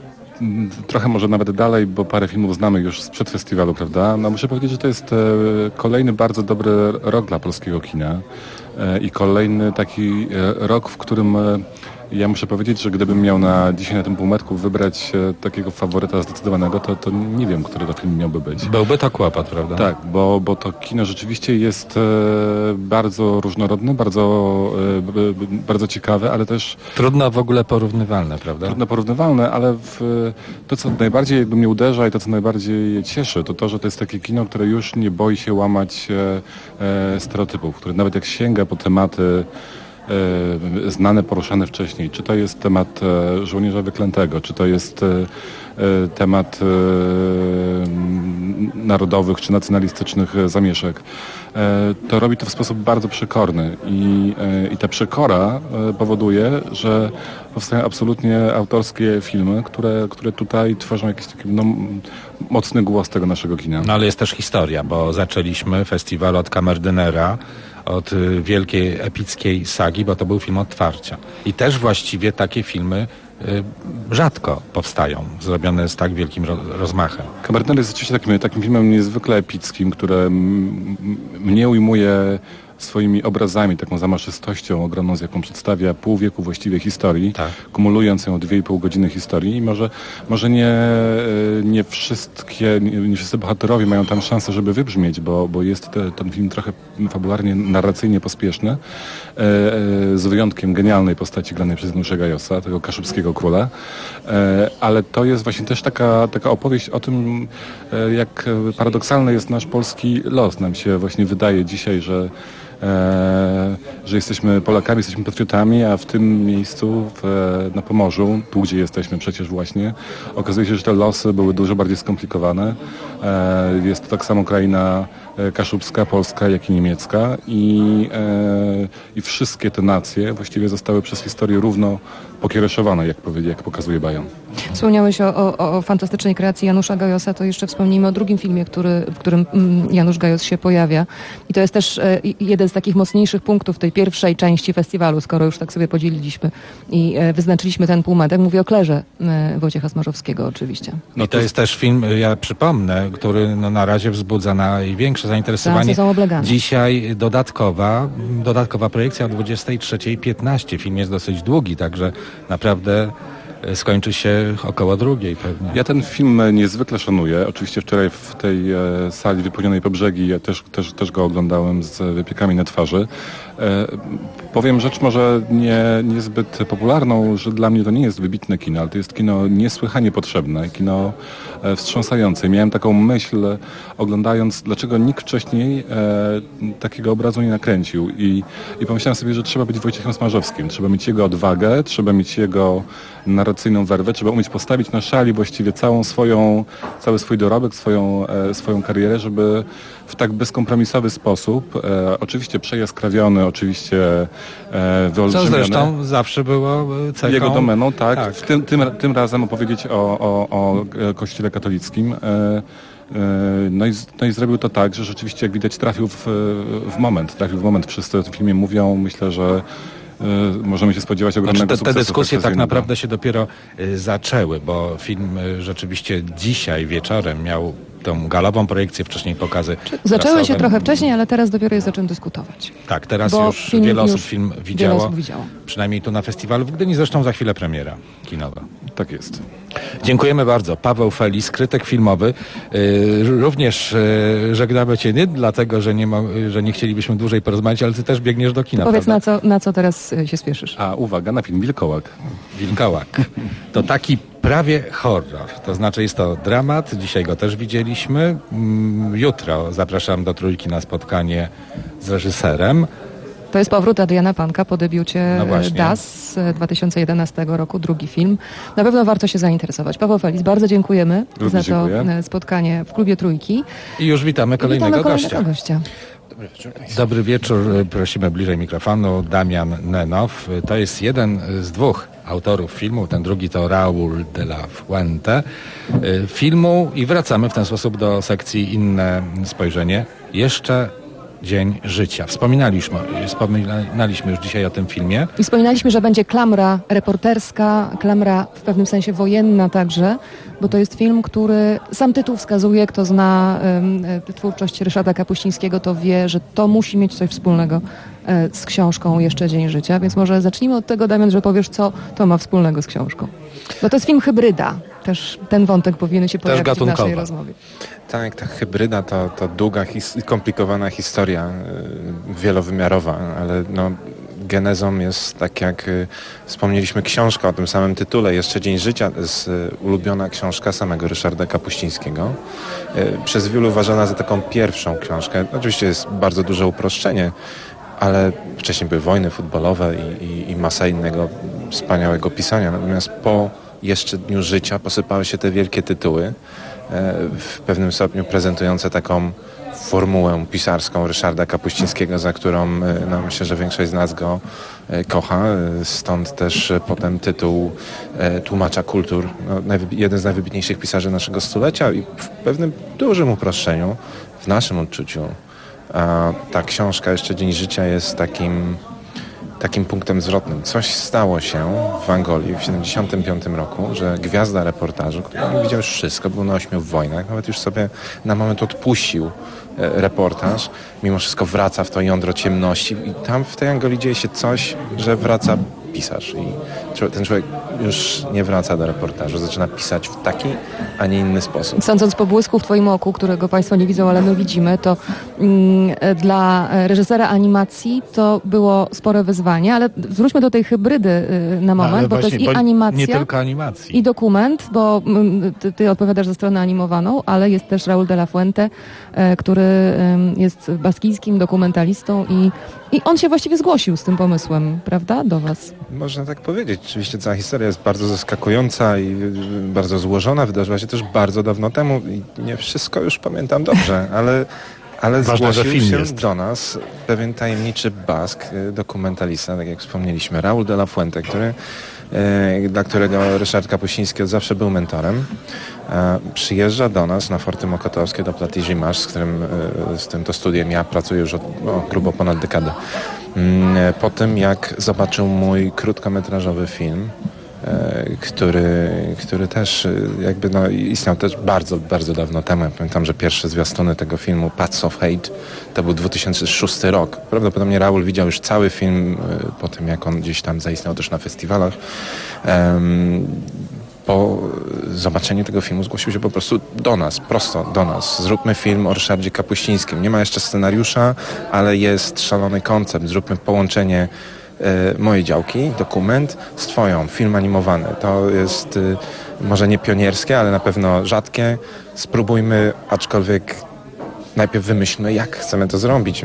trochę może nawet dalej, bo parę filmów znamy już sprzed festiwalu, prawda? No muszę powiedzieć, że to jest kolejny bardzo dobry rok dla polskiego kina i kolejny taki rok, w którym ja muszę powiedzieć, że gdybym miał dzisiaj na tym półmetku wybrać takiego faworyta zdecydowanego, to nie wiem, który to film miałby być. Byłby to kłopot, prawda? Tak, bo to kino rzeczywiście jest bardzo różnorodne, bardzo ciekawe, ale też... Trudno w ogóle porównywalne, prawda? Trudno porównywalne, ale to, co najbardziej jakby mnie uderza i to, co najbardziej cieszy, to, że to jest takie kino, które już nie boi się łamać stereotypów, które nawet jak sięga po tematy znane, poruszane wcześniej. Czy to jest temat żołnierza wyklętego, czy to jest temat narodowych czy nacjonalistycznych zamieszek. To robi to w sposób bardzo przekorny i ta przekora powoduje, że powstają absolutnie autorskie filmy, które tutaj tworzą jakiś taki mocny głos tego naszego kina. No ale jest też historia, bo zaczęliśmy festiwal od Kammerdynera, od wielkiej, epickiej sagi, bo to był film otwarcia. I też właściwie takie filmy rzadko powstają, zrobione z tak wielkim rozmachem. Kammerdyner jest oczywiście takim filmem niezwykle epickim, które mnie ujmuje swoimi obrazami, taką zamaszystością ogromną, z jaką przedstawia pół wieku właściwie historii, kumulując ją 2,5 godziny historii. I może nie wszyscy bohaterowie mają tam szansę, żeby wybrzmieć, bo jest ten film trochę fabularnie, narracyjnie pospieszny, z wyjątkiem genialnej postaci granej przez Janusza Gajosa, tego kaszubskiego króla. Ale to jest właśnie też taka opowieść o tym, jak paradoksalny jest nasz polski los. Nam się właśnie wydaje dzisiaj, że jesteśmy Polakami, jesteśmy patriotami, a w tym miejscu na Pomorzu, tu gdzie jesteśmy przecież właśnie, okazuje się, że te losy były dużo bardziej skomplikowane. Jest to tak samo kraina kaszubska, polska, jak i niemiecka i wszystkie te nacje właściwie zostały przez historię równo pokiereszowane, jak pokazuje Bajon. Wspomniałeś o fantastycznej kreacji Janusza Gajosa, to jeszcze wspomnijmy o drugim filmie, w którym Janusz Gajos się pojawia. I to jest też jeden z takich mocniejszych punktów tej pierwszej części festiwalu, skoro już tak sobie podzieliliśmy i wyznaczyliśmy ten półmetek. Mówię o Klerze Wojciecha Smarzowskiego oczywiście. I to jest też film, ja przypomnę, który na razie wzbudza największe zainteresowanie. Dzisiaj dodatkowa projekcja o 23:15. Film jest dosyć długi, także naprawdę skończy się około 2:00 pewnie. Ja ten film niezwykle szanuję. Oczywiście wczoraj w tej sali wypełnionej po brzegi ja też go oglądałem z wypiekami na twarzy. Powiem rzecz może niezbyt popularną, że dla mnie to nie jest wybitne kino, ale to jest kino niesłychanie potrzebne, kino wstrząsające. Miałem taką myśl, oglądając, dlaczego nikt wcześniej takiego obrazu nie nakręcił. I pomyślałem sobie, że trzeba być Wojciechem Smarzowskim. Trzeba mieć jego odwagę, trzeba mieć jego narracyjną werwę, trzeba umieć postawić na szali właściwie cały swój dorobek, swoją karierę, żeby w tak bezkompromisowy sposób, oczywiście przejaskrawiony, oczywiście wyolbrzymiony. Co zresztą zawsze było cechą jego domeną, tak. Tym razem opowiedzieć o Kościele katolickim. No i zrobił to tak, że rzeczywiście, jak widać, trafił w moment. Wszyscy o tym filmie mówią. Myślę, że możemy się spodziewać ogromnego sukcesu. Te dyskusje tak naprawdę się dopiero zaczęły, bo film rzeczywiście dzisiaj wieczorem miał tą galową projekcję, wcześniej pokazy Zaczęły się trochę wcześniej, ale teraz dopiero jest o czym dyskutować. Tak, teraz już wiele osób film widziało. Przynajmniej tu na festiwalu w Gdyni, zresztą za chwilę premiera kinowa. Tak jest. Dziękujemy bardzo. Paweł Felis, krytyk filmowy. Również żegnamy Cię nie dlatego, że nie chcielibyśmy dłużej porozmawiać, ale Ty też biegniesz do kina. Powiedz, na co teraz się spieszysz? A uwaga, na film Wilkołak. Wilkołak. To taki prawie horror. To znaczy jest to dramat. Dzisiaj go też widzieliśmy. Jutro zapraszam do Trójki na spotkanie z reżyserem. To jest powrót Adriana Panka po debiucie Das z 2011 roku, drugi film. Na pewno warto się zainteresować. Paweł Felis, bardzo dziękujemy za to spotkanie w Klubie Trójki. I już witamy kolejnego gościa. Dobry wieczór. Prosimy bliżej mikrofonu. Damian Nenow. To jest jeden z dwóch autorów filmu. Ten drugi to Raúl de la Fuente. Filmu i wracamy w ten sposób do sekcji Inne spojrzenie. Jeszcze Dzień życia. Wspominaliśmy już dzisiaj o tym filmie. I wspominaliśmy, że będzie klamra reporterska, klamra w pewnym sensie wojenna także, bo to jest film, który sam tytuł wskazuje, kto zna twórczość Ryszarda Kapuścińskiego, to wie, że to musi mieć coś wspólnego z książką Jeszcze Dzień życia, więc może zacznijmy od tego, Damian, że powiesz, co to ma wspólnego z książką. Bo to jest film hybryda. Też ten wątek powinien się pojawić w naszej rozmowie. Tak, ta hybryda to długa i skomplikowana historia, wielowymiarowa, ale genezą jest, tak jak wspomnieliśmy, książka o tym samym tytule, Jeszcze Dzień życia, to jest ulubiona książka samego Ryszarda Kapuścińskiego. Przez wielu uważana za taką pierwszą książkę. Oczywiście jest bardzo duże uproszczenie, ale wcześniej były wojny futbolowe i masa innego wspaniałego pisania. Natomiast po Jeszcze Dniu życia posypały się te wielkie tytuły. w pewnym stopniu prezentujące taką formułę pisarską Ryszarda Kapuścińskiego, za którą no, myślę, że większość z nas go kocha. Stąd też potem tytuł tłumacza kultur. No, jeden z najwybitniejszych pisarzy naszego stulecia i w pewnym dużym uproszczeniu, w naszym odczuciu, ta książka Jeszcze dzień życia jest takim punktem zwrotnym. Coś stało się w Angolii w 1975 roku, że gwiazda reportażu, który widział już wszystko, był na 8 wojnach, nawet już sobie na moment odpuścił reportaż, mimo wszystko wraca w to jądro ciemności i tam w tej Angolii dzieje się coś, że wraca pisarz i ten człowiek już nie wraca do reportażu, zaczyna pisać w taki, a nie inny sposób. Sądząc po błysku w twoim oku, którego państwo nie widzą, ale my widzimy, to dla reżysera animacji to było spore wyzwanie, ale wróćmy do tej hybrydy na moment, bo właśnie, to jest i animacja, nie tylko animacji, i dokument, bo ty odpowiadasz za stronę animowaną, ale jest też Raúl de la Fuente, który jest baskijskim dokumentalistą i on się właściwie zgłosił z tym pomysłem, prawda, do was? Można tak powiedzieć. Oczywiście cała historia jest bardzo zaskakująca i bardzo złożona. Wydarzyła się też bardzo dawno temu i nie wszystko już pamiętam dobrze, ale zgłosił się do nas pewien tajemniczy Bask, dokumentalista, tak jak wspomnieliśmy, Raúl de la Fuente, dla którego Ryszard Kapuściński od zawsze był mentorem. Przyjeżdża do nas na Forty Mokotowskie, do Platí Images, z tym to studiem ja pracuję już od grubo ponad dekadę. Po tym, jak zobaczył mój krótkometrażowy film, który też jakby istniał też bardzo, bardzo dawno temu. Ja pamiętam, że pierwsze zwiastuny tego filmu, Paths of Hate, to był 2006 rok. Prawdopodobnie Raúl widział już cały film po tym, jak on gdzieś tam zaistniał też na festiwalach. Po zobaczeniu tego filmu zgłosił się po prostu do nas, prosto do nas. Zróbmy film o Ryszardzie Kapuścińskim. Nie ma jeszcze scenariusza, ale jest szalony koncept. Zróbmy połączenie mojej działki, dokument, z twoją, film animowany. To jest może nie pionierskie, ale na pewno rzadkie. Spróbujmy, aczkolwiek najpierw wymyślmy, jak chcemy to zrobić.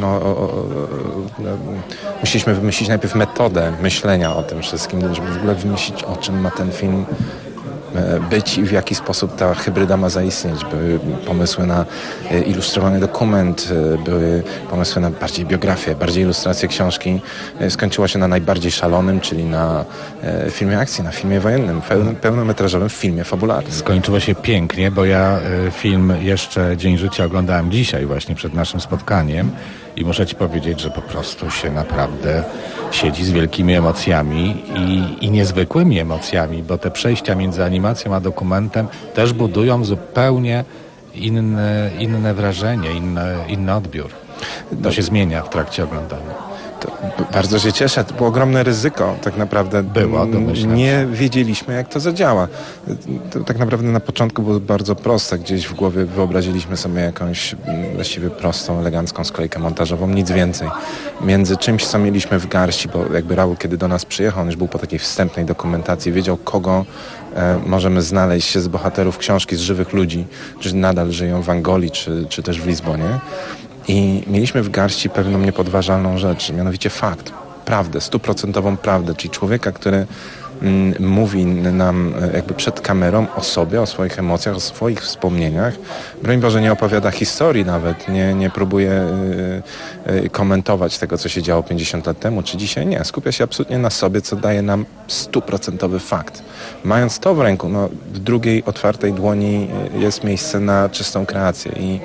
Musieliśmy wymyślić najpierw metodę myślenia o tym wszystkim, żeby w ogóle wymyślić, o czym ma ten film być i w jaki sposób ta hybryda ma zaistnieć. Były pomysły na ilustrowany dokument, były pomysły na bardziej biografię, bardziej ilustrację książki. Skończyła się na najbardziej szalonym, czyli na filmie akcji, na filmie wojennym, pełnometrażowym filmie fabularnym. Skończyło się pięknie, bo ja film Jeszcze dzień życia oglądałem dzisiaj właśnie przed naszym spotkaniem i muszę ci powiedzieć, że po prostu się naprawdę siedzi z wielkimi emocjami i niezwykłymi emocjami, bo te przejścia między animacją a dokumentem też budują zupełnie inne wrażenie, inny odbiór. To się zmienia w trakcie oglądania. To bardzo się cieszę. To było ogromne ryzyko tak naprawdę. Nie wiedzieliśmy, jak to zadziała. To tak naprawdę na początku było bardzo proste. Gdzieś w głowie wyobraziliśmy sobie jakąś właściwie prostą, elegancką sklejkę montażową, nic więcej. Między czymś, co mieliśmy w garści, bo jakby Raúl, kiedy do nas przyjechał, on już był po takiej wstępnej dokumentacji, wiedział, kogo możemy znaleźć się z bohaterów książki, z żywych ludzi, którzy nadal żyją w Angolii, czy też w Lizbonie. I mieliśmy w garści pewną niepodważalną rzecz, mianowicie fakt, prawdę, 100% prawdę, czyli człowieka, który mówi nam jakby przed kamerą o sobie, o swoich emocjach, o swoich wspomnieniach. Broń Boże, nie opowiada historii nawet, nie próbuje komentować tego, co się działo 50 lat temu, czy dzisiaj nie. Skupia się absolutnie na sobie, co daje nam 100% fakt. Mając to w ręku, w drugiej otwartej dłoni jest miejsce na czystą kreację i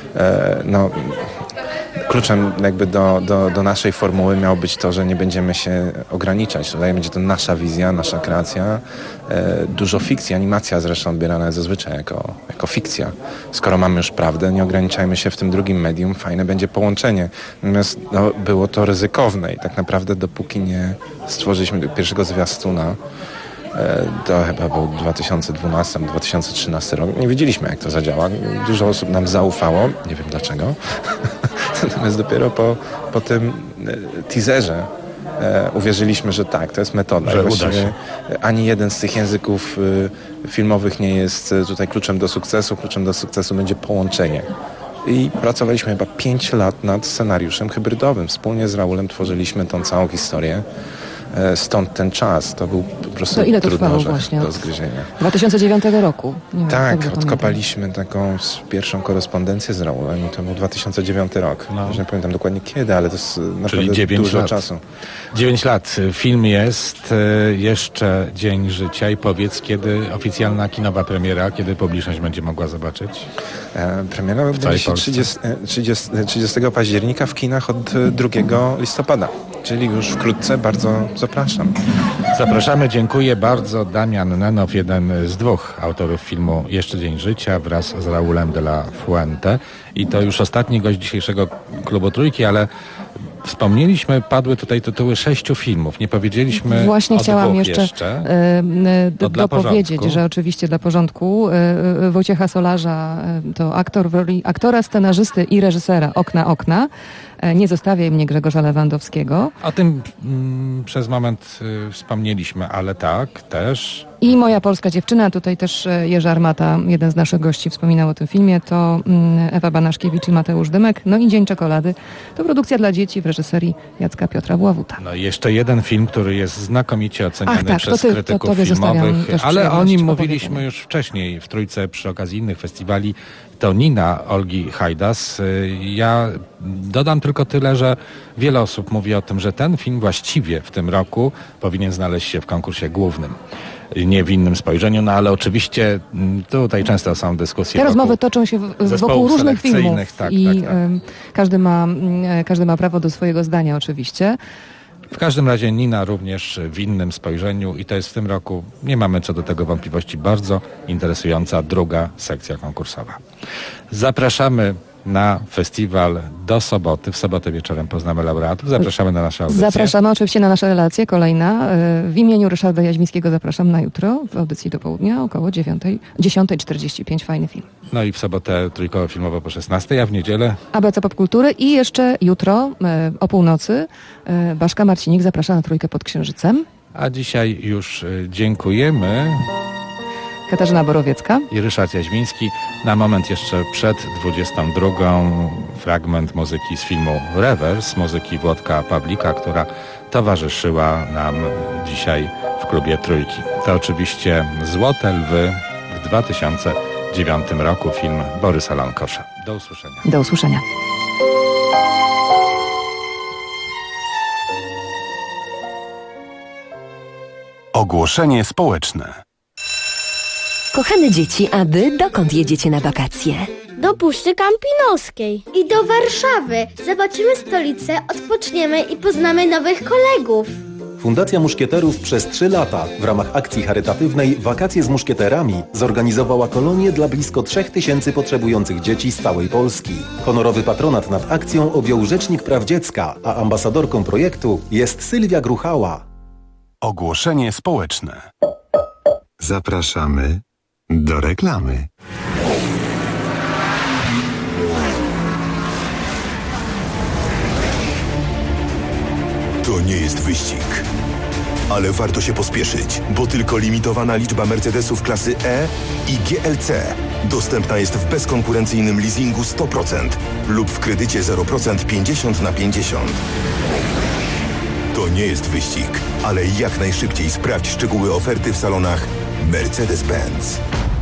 kluczem jakby do naszej formuły miało być to, że nie będziemy się ograniczać. Tutaj będzie to nasza wizja, nasza kreacja. Dużo fikcji, animacja zresztą odbierana jest zazwyczaj jako fikcja. Skoro mamy już prawdę, nie ograniczajmy się w tym drugim medium, fajne będzie połączenie. Natomiast było to ryzykowne i tak naprawdę dopóki nie stworzyliśmy pierwszego zwiastuna, to chyba był 2012-2013 rok. Nie wiedzieliśmy, jak to zadziała. Dużo osób nam zaufało, nie wiem dlaczego. Natomiast dopiero po tym teaserze uwierzyliśmy, że tak, to jest metoda. Że uda się. Ani jeden z tych języków filmowych nie jest tutaj kluczem do sukcesu. Kluczem do sukcesu będzie połączenie. I pracowaliśmy chyba 5 lat nad scenariuszem hybrydowym. Wspólnie z Raúlem tworzyliśmy tą całą historię. Stąd ten czas. To był po prostu To ile to trudny trwało orzech właśnie? do Od zgryzienia. 2009 roku. Nie wiem, Tak, dobrze odkopaliśmy taką pierwszą korespondencję z Raulem i to był 2009 rok. Już nie pamiętam dokładnie kiedy, ale to jest naprawdę 9 dużo lat. czasu. 9 lat. Film jest, jeszcze dzień życia i powiedz, kiedy oficjalna kinowa premiera, kiedy publiczność będzie mogła zobaczyć? Premiera będzie się 30 października w kinach od 2 listopada, czyli już wkrótce. Bardzo zapraszam. Zapraszamy, dziękuję bardzo. Damian Nenow, jeden z 2 autorów filmu Jeszcze dzień życia wraz z Raulem de la Fuente. I to już ostatni gość dzisiejszego Klubu Trójki, ale wspomnieliśmy, padły tutaj tytuły 6 filmów. Nie powiedzieliśmy Właśnie o chciałam 2 jeszcze dla dopowiedzieć, porządku. że oczywiście dla porządku Wojciecha Solarza to aktor w roli aktora, scenarzysty i reżysera Okna. Nie zostawia mnie Grzegorza Lewandowskiego. O tym przez moment wspomnieliśmy, ale tak, też. I Moja polska dziewczyna, tutaj też Jerzy Armata, jeden z naszych gości, wspominał o tym filmie, to Ewa Banaszkiewicz i Mateusz Dymek. No i Dzień czekolady to produkcja dla dzieci w reżyserii Jacka Piotra Bławuta. No i jeszcze jeden film, który jest znakomicie oceniany przez krytyków tobie filmowych, też ale o nim przyjemność mówiliśmy już wcześniej w Trójce przy okazji innych festiwali. To Nina Olgi Hajdas. Ja dodam tylko tyle, że wiele osób mówi o tym, że ten film właściwie w tym roku powinien znaleźć się w konkursie głównym. Nie w innym spojrzeniu, no ale oczywiście tutaj często są dyskusje. Te rozmowy toczą się wokół różnych filmów tak, i tak. każdy ma prawo do swojego zdania oczywiście. W każdym razie Nina również w innym spojrzeniu i to jest w tym roku, nie mamy co do tego wątpliwości, bardzo interesująca 2. sekcja konkursowa. Zapraszamy na festiwal do soboty. W sobotę wieczorem poznamy laureatów. Zapraszamy na nasze audycje. Zapraszamy oczywiście na nasze relacje. Kolejna. W imieniu Ryszarda Jaźmińskiego zapraszam na jutro w audycji do południa około 10:45. Fajny film. No i w sobotę trójkowo filmowo po 16, a w niedzielę ABC Popkultury i jeszcze jutro o północy Baszka Marcinik zaprasza na Trójkę pod Księżycem. A dzisiaj już dziękujemy. Katarzyna Borowiecka I Ryszard Jaźmiński. Na moment jeszcze przed 22 fragment muzyki z filmu Rewers, muzyki Włodka Pawlika, która towarzyszyła nam dzisiaj w Klubie Trójki. To oczywiście Złote Lwy w 2009 roku, film Borysa Lankosza. Do usłyszenia. Do usłyszenia. Ogłoszenie społeczne. Kochane dzieci, a wy dokąd jedziecie na wakacje? Do Puszczy Kampinoskiej i do Warszawy. Zobaczymy stolicę, odpoczniemy i poznamy nowych kolegów. Fundacja Muszkieterów przez 3 lata w ramach akcji charytatywnej Wakacje z Muszkieterami zorganizowała kolonię dla blisko 3000 potrzebujących dzieci z całej Polski. Honorowy patronat nad akcją objął Rzecznik Praw Dziecka, a ambasadorką projektu jest Sylwia Gruchała. Ogłoszenie społeczne. Zapraszamy do reklamy. To nie jest wyścig, ale warto się pospieszyć, bo tylko limitowana liczba Mercedesów klasy E i GLC dostępna jest w bezkonkurencyjnym leasingu 100% lub w kredycie 0% 50/50. To nie jest wyścig, ale jak najszybciej sprawdź szczegóły oferty w salonach Mercedes-Benz.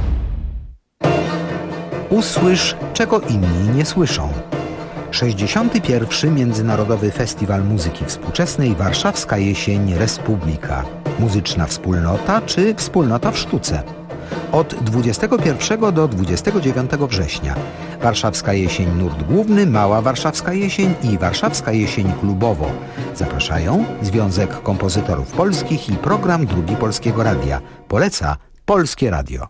Usłysz, czego inni nie słyszą. 61. Międzynarodowy Festiwal Muzyki Współczesnej Warszawska Jesień Republika. Muzyczna wspólnota czy wspólnota w sztuce. Od 21 do 29 września. Warszawska Jesień Nurt Główny, Mała Warszawska Jesień i Warszawska Jesień Klubowo. Zapraszają Związek Kompozytorów Polskich i Program Drugi Polskiego Radia. Poleca Polskie Radio.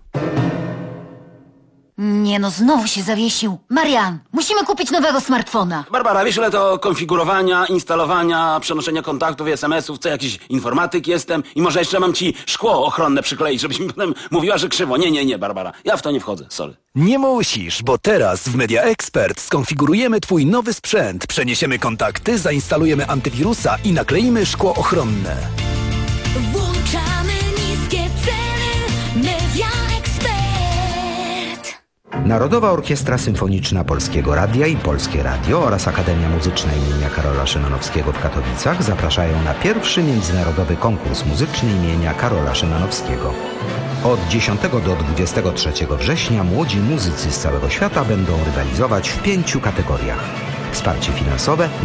Nie no, znowu się zawiesił. Marian, musimy kupić nowego smartfona. Barbara, wiesz ile to konfigurowania, instalowania, przenoszenia kontaktów i SMS-ów, co jakiś informatyk jestem i może jeszcze mam ci szkło ochronne przykleić, żebyś mi potem mówiła, że krzywo. Nie, Barbara, ja w to nie wchodzę, sorry. Nie musisz, bo teraz w Media Expert skonfigurujemy twój nowy sprzęt, przeniesiemy kontakty, zainstalujemy antywirusa i nakleimy szkło ochronne. Włączamy niskie ceny. Media Expert. Narodowa Orkiestra Symfoniczna Polskiego Radia i Polskie Radio oraz Akademia Muzyczna imienia Karola Szymanowskiego w Katowicach zapraszają na pierwszy międzynarodowy konkurs muzyczny imienia Karola Szymanowskiego. Od 10 do 23 września młodzi muzycy z całego świata będą rywalizować w 5 kategoriach. Wsparcie finansowe